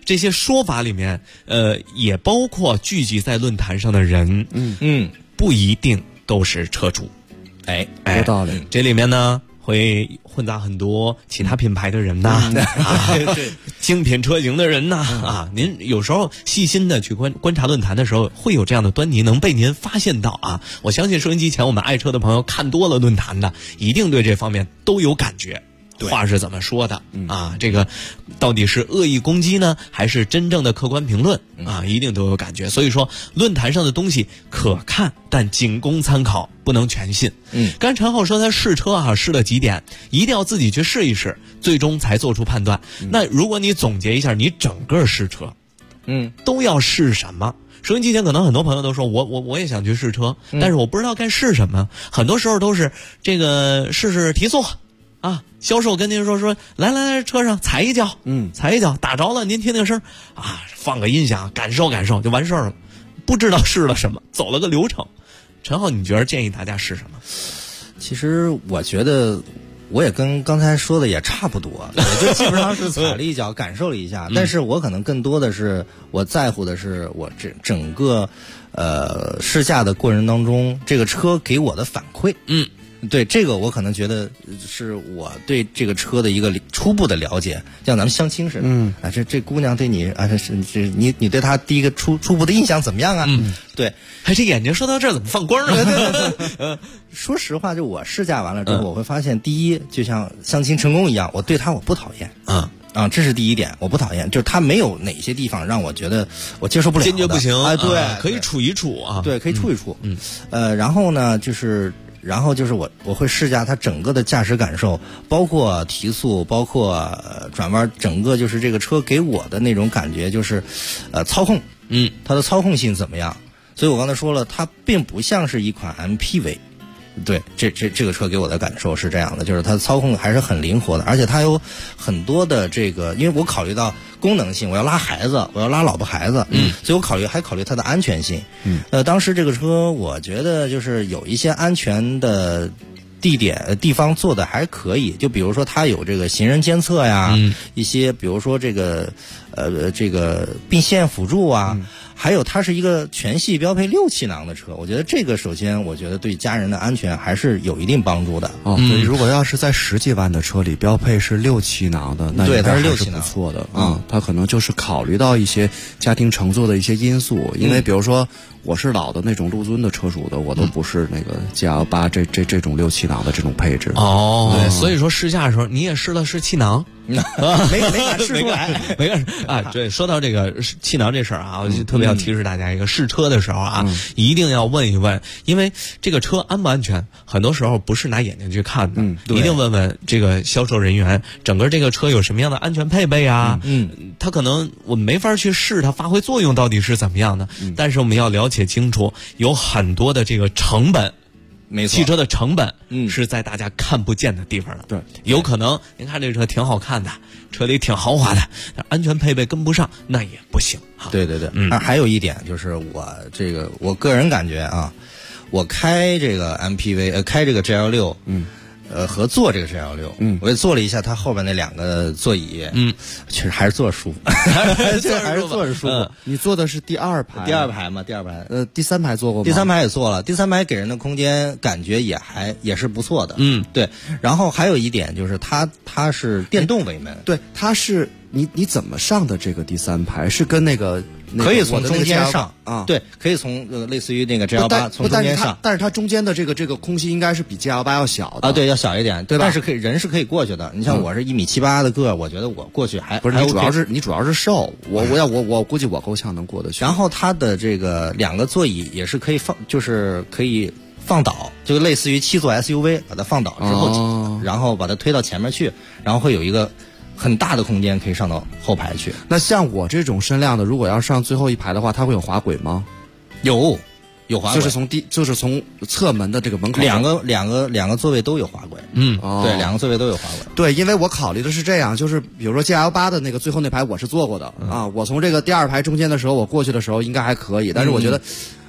这些说法里面，也包括聚集在论坛上的人，不一定都是车主。 有道理。 这里面呢会混杂很多其他品牌的人呐，精品车型的人呐，您有时候细心的去观察论坛的时候，会有这样的端倪能被您发现到啊。我相信收音机前我们爱车的朋友看多了论坛的，一定对这方面都有感觉。话是怎么说的啊？这个到底是恶意攻击呢，还是真正的客观评论啊？一定都有感觉。所以说，论坛上的东西可看，但仅供参考，不能全信。刚才陈浩说他试车试了几点，一定要自己去试一试，最终才做出判断。那如果你总结一下，你整个试车，都要试什么？收音机前可能很多朋友都说我也想去试车，但是我不知道该试什么。很多时候都是这个试试提速。销售跟您说来车上踩一脚，踩一脚打着了，您听听声放个音响感受感受就完事儿了，不知道试了什么，走了个流程。陈浩，你觉得建议大家试什么？ 其实我觉得我也跟刚才说的也差不多，也就基本上是踩了一脚感受了一下，但是我可能更多的是我在乎的是我整个试驾的过程当中，这个车给我的反馈。对这个我可能觉得是我对这个车的一个初步的了解，像咱们相亲似的。这姑娘对你你对她第一个初步的印象怎么样啊？对， 这眼睛说到这儿怎么放光了？ 说实话，就我试驾完了之后，我会发现，第一，就像相亲成功一样，我对她我不讨厌。这是第一点，我不讨厌，就是他没有哪些地方让我觉得我接受不了的， 坚决不行。 对， 可以处一处啊。 对，可以处一处。然后呢，然后就是我会试驾它整个的驾驶感受，包括提速，包括转弯，整个就是这个车给我的那种感觉就是操控，它的操控性怎么样？所以我刚才说了，它并不像是一款 MPV。对，这个车给我的感受是这样的，就是它的操控还是很灵活的，而且它有很多的这个，因为我考虑到功能性，我要拉孩子，我要拉老婆孩子，所以我还考虑它的安全性。当时这个车我觉得就是有一些安全的地方做的还可以，就比如说它有这个行人监测呀，一些比如说这个并线辅助啊。还有它是一个全系标配6气囊的车，我觉得这个首先我觉得对家人的安全还是有一定帮助的。 对，如果要是在10几万的车里标配是6气囊的，那应该还是不错的。它可能就是考虑到一些家庭乘坐的一些因素，因为比如说我是老的那种陆尊的车主的，我都不是那个 G8这种6气囊的这种配置。 对，所以说试驾的时候你也试了试气囊。 没敢试出来， 没敢对，说到这个气囊这事儿我就特别要提示大家一个，试车的时候一定要问一问，因为这个车安不安全，很多时候不是拿眼睛去看的，一定问问这个销售人员，整个这个车有什么样的安全配备啊？它可能我们没法去试它发挥作用到底是怎么样的，但是我们要了解清楚，有很多的这个成本。 没错， 汽车的成本是在大家看不见的地方的。 对， 有可能您看这车挺好看的，车里挺豪华的，安全配备跟不上，那也不行。 对，还有一点就是我个人感觉我开这个 MPV，开这个 G16，和坐这个 G16，我也坐了一下它后边那2个座椅，确实还是坐着舒服，还是坐着舒服。 你坐的是第二排？ 第二排吗？第二排。 第3排坐过吗？ 第3排也坐了，第3排给人的空间感觉也是不错的。对。然后还有一点就是它是电动尾门， 对，它是你怎么上的这个第3排？是跟那个可以从中间上啊？ 对，可以从类似于那个 G18从中间上， 但是它中间的这个空隙应该是比 G18要小的啊，对，要小一点， 对吧？ 但是人是可以过去的。你像我是1.78米的个，我觉得我过去还不是，你主要是瘦，我估计我够呛能过得去。 然后它的这个2个座椅也是可以放，就是可以放倒，就类似于7座 SUV， 把它放倒之后，然后把它推到前面去，然后会有一个很大的空间可以上到后排去。 那像我这种身量的，如果要上最后一排的话，它会有滑轨吗？ 有滑轨， 就是从侧门的这个门口， 两个座位都有滑轨。对，2个座位都有滑轨。 对，因为我考虑的是这样，就是比如说 G18的那个最后那排我是坐过的我从这个第2排中间的时候，我过去的时候应该还可以，但是我觉得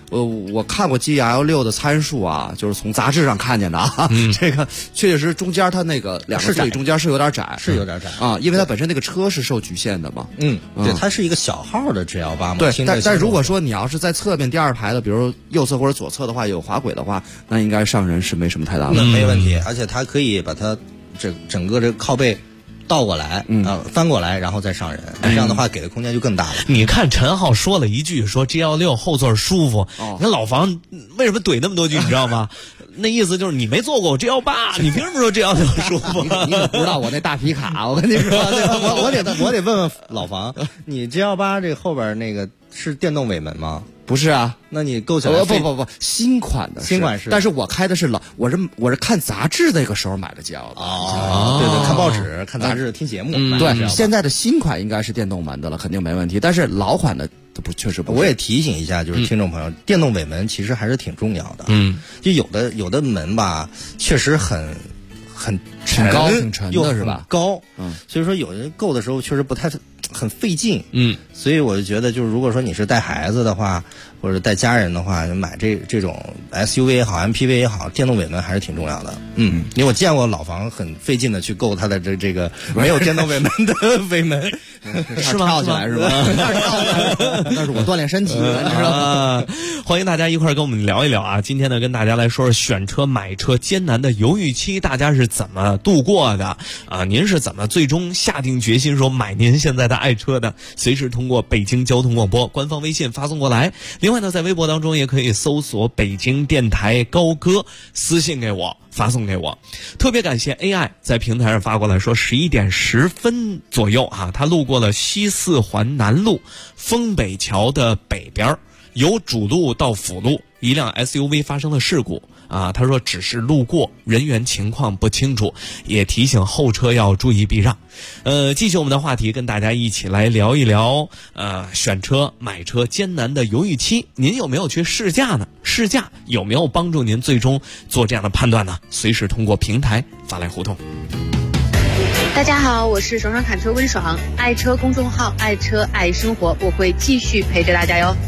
我看过 GL6的参数啊，就是从杂志上看见的啊，这个确实中间它那个两个座椅中间是有点窄， 是有点窄啊，因为它本身那个车是受局限的嘛。 对，它是一个小号的 GL8嘛。 对，但如果说你要是在侧面第二排的，比如右侧或者左侧的话，有滑轨的话，那应该上人是没什么太大问题， 没问题。而且它可以把它整个这靠背倒过来，翻过来，然后再上人，这样的话给的空间就更大了。 你看陈浩说了一句，说 GL6 后座舒服，你看老房为什么怼那么多句，你知道吗？那意思就是你没坐过我 GL8，你凭什么说 GL6 舒服？ 你可不知道我那大皮卡，我跟你说， 我得问问老房，你 GL8 这后边那个是电动尾门吗？ 不是啊， 那你够起来不，新款的，但是我开的是我是看杂志那个时候买的 GL 的对，看报纸、看杂志、听节目。 对，现在的新款应该是电动门的了，肯定没问题。但是老款的确实不。 我也提醒一下，就是听众朋友，电动尾门其实还是挺重要的。就有的门吧，确实很高、挺沉的是吧？ 高，所以说有人够的时候确实很费劲。所以我就觉得，就是如果说你是带孩子的话，或者带家人的话，买这种 SUV 也好 MPV 也好，电动尾门还是挺重要的。因为我见过老房很费劲的去够它的这个没有电动尾门的尾门， 是吗？跳起来是吧？那是我锻炼身体，你知道吗？ 欢迎大家一块儿跟我们聊一聊啊！今天呢，跟大家来说说选车买车艰难的犹豫期，大家是怎么度过的啊？您是怎么最终下定决心说买您现在的爱车的？随时通过北京交通广播官方微信发送过来。另外呢，在微博当中也可以搜索北京电台高歌，私信给我，发送给我。特别感谢 AI 在平台上发过来说11点10分左右啊，他路过了西四环南路丰北桥的北边，由主路到辅路一辆 SUV 发生了事故啊，他说只是路过，人员情况不清楚，也提醒后车要注意避让。继续我们的话题，跟大家一起来聊一聊选车买车艰难的犹豫期，您有没有去试驾呢？试驾有没有帮助您最终做这样的判断呢？随时通过平台发来互动。 大家好，我是爽爽侃车温爽，爱车公众号爱车爱生活，我会继续陪着大家哟。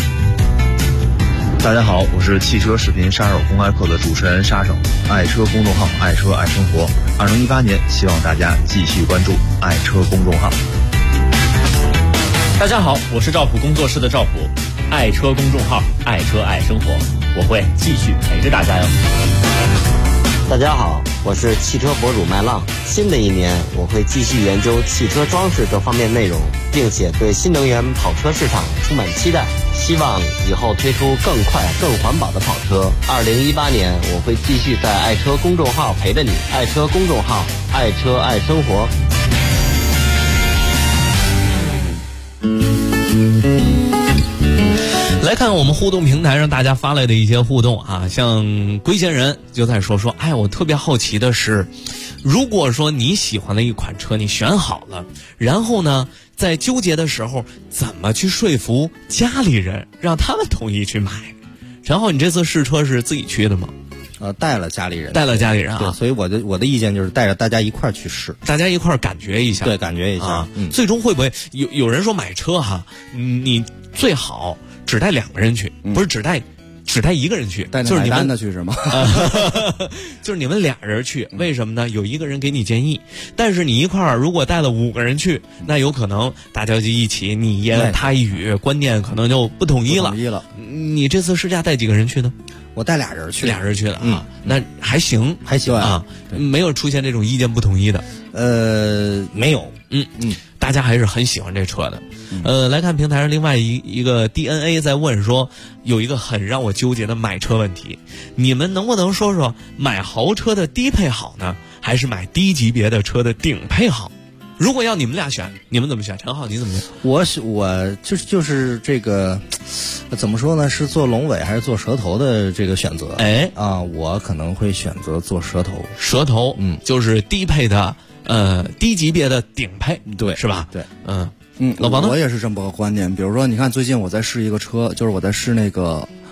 大家好，我是汽车视频杀手公开课的主持人杀手，爱车公众号爱车爱生活。2018年，希望大家继续关注爱车公众号。 大家好，我是赵普工作室的赵普，爱车公众号爱车爱生活，我会继续陪着大家哟。 大家好，我是汽车博主麦浪。新的一年，我会继续研究汽车装饰这方面内容，并且对新能源跑车市场充满期待。希望以后推出更快、更环保的跑车。2018年，我会继续在爱车公众号陪着你。爱车公众号，爱车爱生活。 来看我们互动平台上大家发来的一些互动啊，像龟仙人就在说，哎，我特别好奇的是，如果说你喜欢的一款车你选好了，然后呢在纠结的时候怎么去说服家里人让他们同意去买？然后你这次试车是自己去的吗？ 带了家里人， 啊。 对，所以我的意见就是带着大家一块儿去试， 大家一块儿感觉一下。 对，感觉一下啊。最终会不会有人说买车哈，你最好只带2个人去，不是只带1个人去， 就是你们的去是吗？ 就是你们2人去，为什么呢？有1个人给你建议，但是你一块儿如果带了5个人去，那有可能大家就一起你一言他一语，观念可能就不统一了。你这次试驾带几个人去呢？ 我带俩人去的啊，那还行啊，没有出现这种意见不统一的。 没有， 大家还是很喜欢这车的。来看平台上另外一个 DNA 在问说，有一个很让我纠结的买车问题，你们能不能说说买豪车的低配好呢，还是买低级别的车的顶配好？如果要你们俩选，你们怎么选？陈浩，你怎么选？ 我就是这个，怎么说呢？是做龙尾还是做蛇头的这个选择？我可能会选择做蛇头。 蛇头，就是低配的，低级别的顶配， 对， 是吧？ 对， 老王呢？我也是这么个观念。比如说，你看最近我在试一个车，就是我在试那个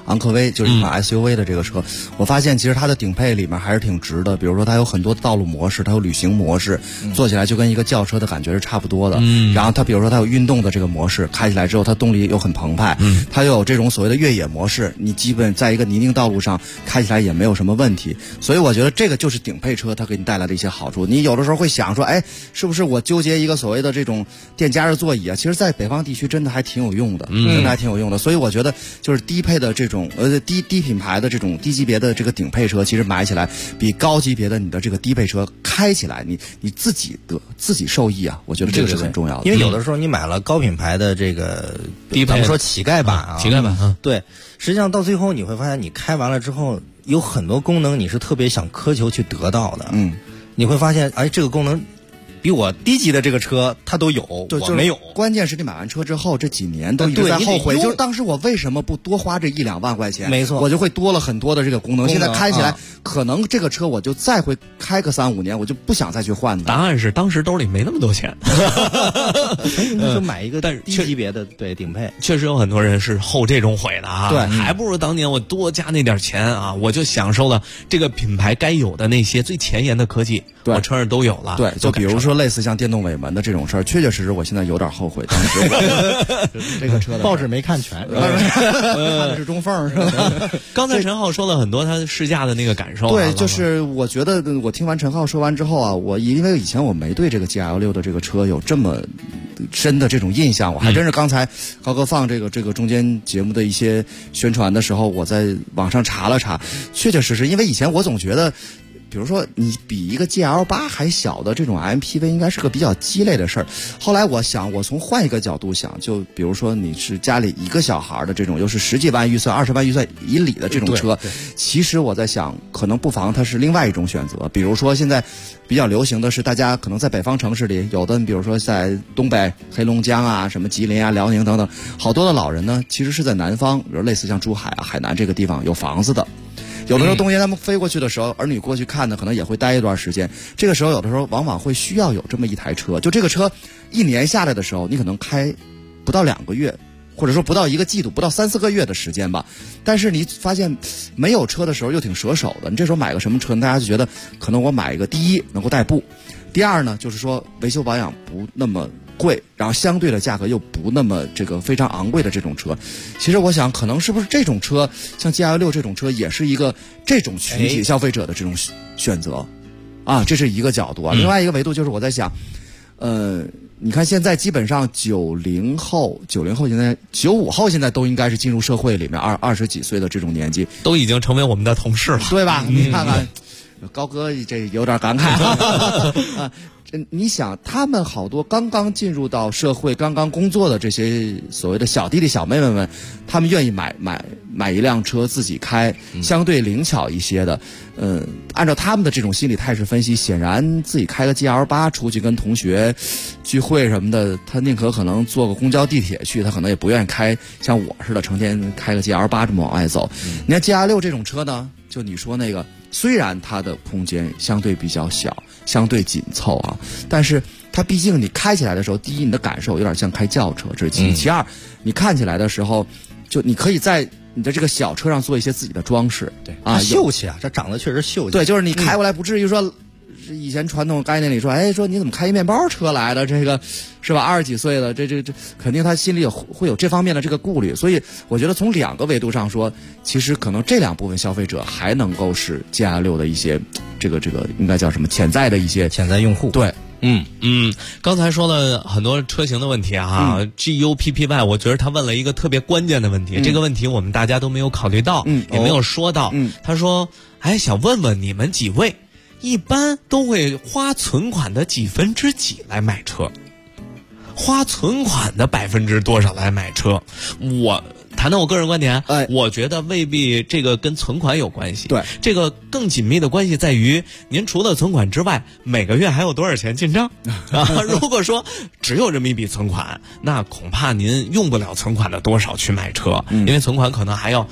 昂科威，就是一款 SUV 的这个车，我发现其实它的顶配里面还是挺值的。比如说它有很多道路模式，它有旅行模式，坐起来就跟一个轿车的感觉是差不多的。然后它比如说它有运动的这个模式，开起来之后它动力又很澎湃。它又有这种所谓的越野模式，你基本在一个泥泞道路上开起来也没有什么问题。所以我觉得这个就是顶配车它给你带来的一些好处。你有的时候会想说，哎，是不是我纠结一个所谓的这种电加热座椅啊？其实在北方地区真的还挺有用的，真的还挺有用的。所以我觉得就是低配的这种低品牌的这种低级别的这个顶配车，其实买起来比高级别的你的这个低配车开起来，你自己受益啊。我觉得这个是很重要的。 因为有的时候你买了高品牌的这个低配，咱们说乞丐版啊， 乞丐版对，实际上到最后你会发现，你开完了之后有很多功能你是特别想苛求去得到的。你会发现，哎，这个功能比我低级的这个车它都有，我没有。 关键是你买完车之后这几年都一直在后悔，就是当时我为什么不多花这1-2万块钱？ 没错， 我就会多了很多的这个功能。现在开起来，可能这个车我就再会开个3-5年，我就不想再去换了。 答案是当时兜里没那么多钱， 就买一个低级别的对顶配。 确实有很多人是后这种悔的啊， 对， 还不如当年我多加那点钱啊，我就享受了这个品牌该有的那些最前沿的科技，我车上都有了。 对，就比如说类似像电动尾门的这种事儿，确确实实我现在有点后悔当时这个车的报纸没看全，看的是中缝是吧？ 刚才陈浩说了很多他试驾的那个感受。 对，就是我觉得我听完陈浩说完之后啊，我因为以前我没对这个 GL6 的这个车有这么深的这种印象，我还真是刚才高哥放这个中间节目的一些宣传的时候，我在网上查了查，确确实实，因为以前我总觉得，比如说你比一个 GL8 还小的这种 MPV 应该是个比较鸡肋的事儿。后来我想，我从换一个角度想，就比如说你是家里一个小孩的这种，又是10几万预算、20万预算以里的这种车，其实我在想，可能不妨它是另外一种选择。比如说现在比较流行的是，大家可能在北方城市里，有的比如说在东北黑龙江啊、什么吉林啊、辽宁等等，好多的老人呢，其实是在南方，比如类似像珠海啊、海南这个地方有房子的。有的时候冬天他们飞过去的时候，儿女过去看呢，可能也会待一段时间。这个时候有的时候往往会需要有这么一台车，就这个车1年下来的时候，你可能开不到2个月，或者说不到1个季度，不到3-4个月的时间吧。但是你发现没有车的时候又挺舍手的，你这时候买个什么车，大家就觉得可能我买一个，第一能够代步，第二呢就是说维修保养不那么贵，然后相对的价格又不那么这个非常昂贵的这种车。其实我想可能是不是这种车像 GL6 这种车也是一个这种群体消费者的这种选择啊，这是一个角度啊。另外一个维度就是我在想你看现在基本上90后现在95后现在都应该是进入社会里面20几岁的这种年纪， 都已经成为我们的同事了， 对吧？你看看高哥这有点感慨啊。你想他们好多刚刚进入到社会刚刚工作的这些所谓的小弟弟小妹妹们，他们愿意买一辆车自己开，相对灵巧一些的。按照他们的这种心理态势分析，显然自己开个 GL8 出去跟同学聚会什么的，他宁可能坐个公交地铁去，他可能也不愿意开像我似的成天开个 GL8 这么往外走。你看 GL6 这种车呢，就你说那个，虽然它的空间相对比较小，相对紧凑啊，但是它毕竟你开起来的时候，第一你的感受有点像开轿车，这是其一；其二，你看起来的时候，就你可以在你的这个小车上做一些自己的装饰， 对啊，秀气啊，这长得确实秀气。 对，就是你开过来不至于说，以前传统概念里说，哎，说你怎么开一面包车来的？这个是吧？20几岁的，这肯定他心里会有这方面的这个顾虑。所以我觉得从2个维度上说，其实可能这2部分消费者还能够是 GL6 的一些这个应该叫什么潜在的一些潜在用户。 对。 刚才说了很多车型的问题啊，GUPPY， 我觉得他问了一个特别关键的问题，这个问题我们大家都没有考虑到，也没有说到。他说，哎，想问问你们几位，一般都会花存款的几分之几来买车？花存款的多少来买车？我谈谈我个人观点，我觉得未必这个跟存款有关系。 对， 这个更紧密的关系在于，您除了存款之外，每个月还有多少钱进账啊？如果说只有这么一笔存款，那恐怕您用不了存款的多少去买车，因为存款可能还要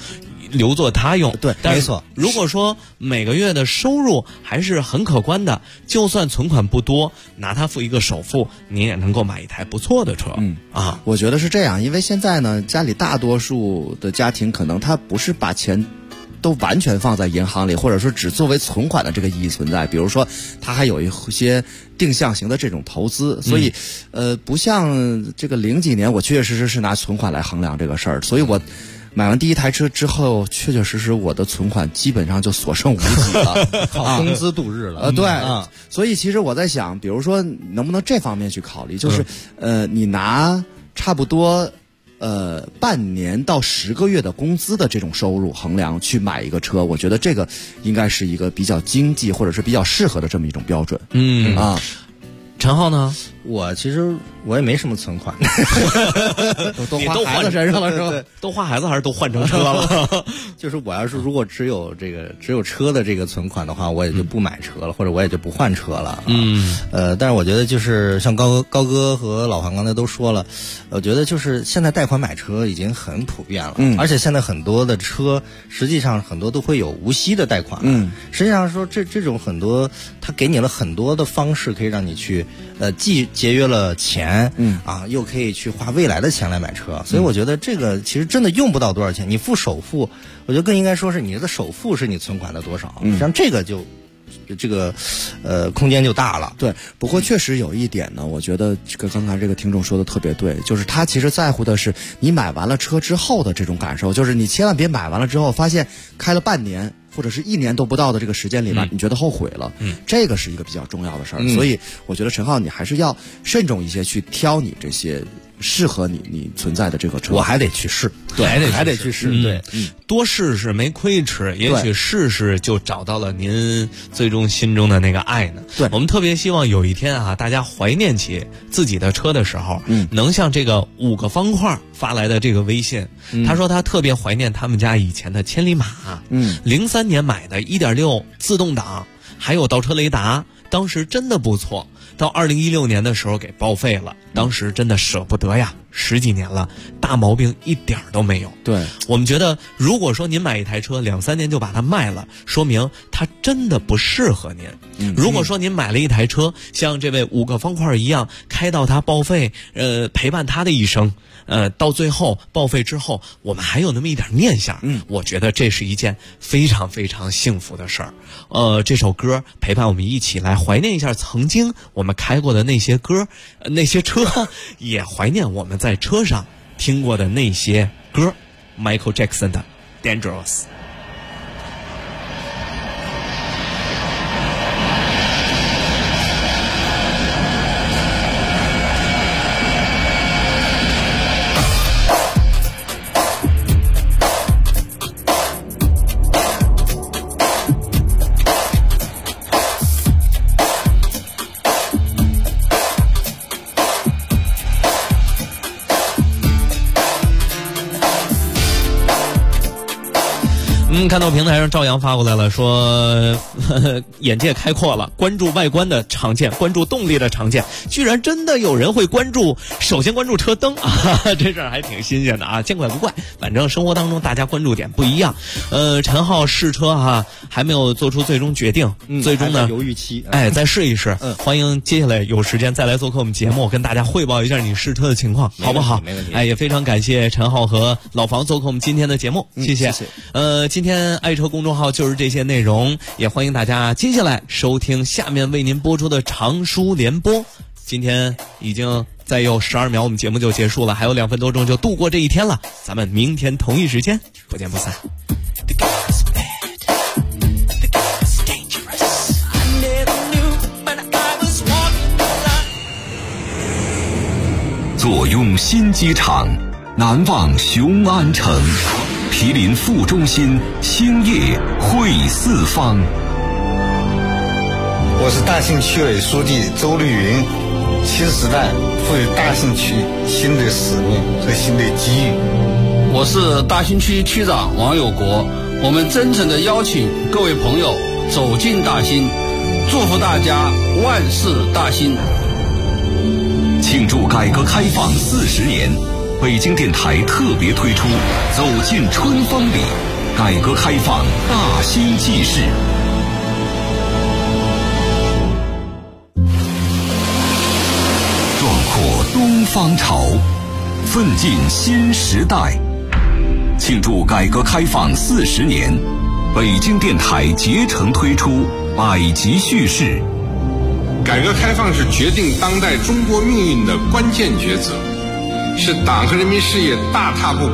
留作他用。 对， 但没错。 如果说每个月的收入还是很可观的，就算存款不多，拿它付一个首付，你也能够买一台不错的车。 我觉得是这样，因为现在呢，家里大多数的家庭可能他不是把钱都完全放在银行里，或者说只作为存款的这个意义存在。比如说，他还有一些定向型的这种投资，所以，不像这个零几年，我确确实实是拿存款来衡量这个事儿。所以我买完第一台车之后，确确实实我的存款基本上就所剩无几了， 靠工资度日了。 对，所以其实我在想，比如说能不能这方面去考虑，就是你拿差不多。半年到10个月的工资的这种收入衡量去买一个车，我觉得这个应该是一个比较经济或者是比较适合的这么一种标准。 陈浩呢？ 我其实我也没什么存款， 都花孩子身上了是吧？ 对， 都花孩子还是都换成车了？ 就是我要是如果只有车的这个存款的话，我也就不买车了，或者我也就不换车了。但是我觉得就是像高哥和老黄刚才都说了，我觉得就是现在贷款买车已经很普遍了，而且现在很多的车实际上很多都会有无息的贷款。实际上说这种很多，他给你了很多的方式，可以让你去既节约了钱，又可以去花未来的钱来买车，所以我觉得这个其实真的用不到多少钱。你付首付，我觉得更应该说是你的首付是你存款的多少，像这个就这个空间就大了。 对，不过确实有一点呢，我觉得这个刚才这个听众说的特别对，就是他其实在乎的是你买完了车之后的这种感受，就是你千万别买完了之后发现开了半年或者是1年都不到的这个时间里面，你觉得后悔了，这个是一个比较重要的事儿。所以我觉得陈浩，你还是要慎重一些去挑你这些适合你存在的这个车。 我还得去试， 对， 还得去试，对， 多试试没亏吃，也许试试就找到了您最终心中的那个爱呢。 对， 我们特别希望有一天啊，大家怀念起自己的车的时候，能像这个5个方块发来的这个微信，他说他特别怀念他们家以前的千里马，03年买的1.6自动挡，还有倒车雷达，当时真的不错。到2016年的时候给报废了，当时真的舍不得呀，10几年了，大毛病一点都没有。 对， 我们觉得如果说您买一台车2-3年就把它卖了，说明它真的不适合您。如果说您买了一台车，像这位5个方块一样，开到它报废，陪伴它的一生，到最后报废之后，我们还有那么一点念想，我觉得这是一件非常非常幸福的事儿。这首歌陪伴我们一起来怀念一下曾经我们开过的那些歌，那些车，也怀念我们在车上听过的那些歌。Michael Jackson 的 Dangerous。看到平台上赵阳发过来了，说眼界开阔了，关注外观的常见，关注动力的常见，居然真的有人会首先关注车灯啊，这事儿还挺新鲜的啊，见怪不怪，反正生活当中大家关注点不一样。陈浩试车哈，还没有做出最终决定，最终呢犹豫期， 再试一试。欢迎接下来有时间再来做客我们节目，跟大家汇报一下你试车的情况，好不好？ 没问题。 也非常感谢陈浩和老房做客我们今天的节目，谢谢。今天爱车公众号就是这些内容，也欢迎大家接下来收听下面为您播出的长书联播。今天已经再有12秒，我们节目就结束了，还有2分多钟就度过这一天了，咱们明天同一时间不见不散。 坐拥新机场，难忘雄安城，毗邻副中心，兴业汇四方。 我是大兴区委书记周绿云，新时代赋予大兴区新的使命和新的机遇。 我是大兴区区长王有国，我们真诚地邀请各位朋友走进大兴，祝福大家万事大兴。 庆祝改革开放40年，北京电台特别推出《走进春风里》， 改革开放大新纪事。壮阔东方潮，奋进新时代。庆祝改革开放40年，北京电台竭诚推出百集叙事。 改革开放是决定当代中国命运的关键抉择，是党和人民事业大踏步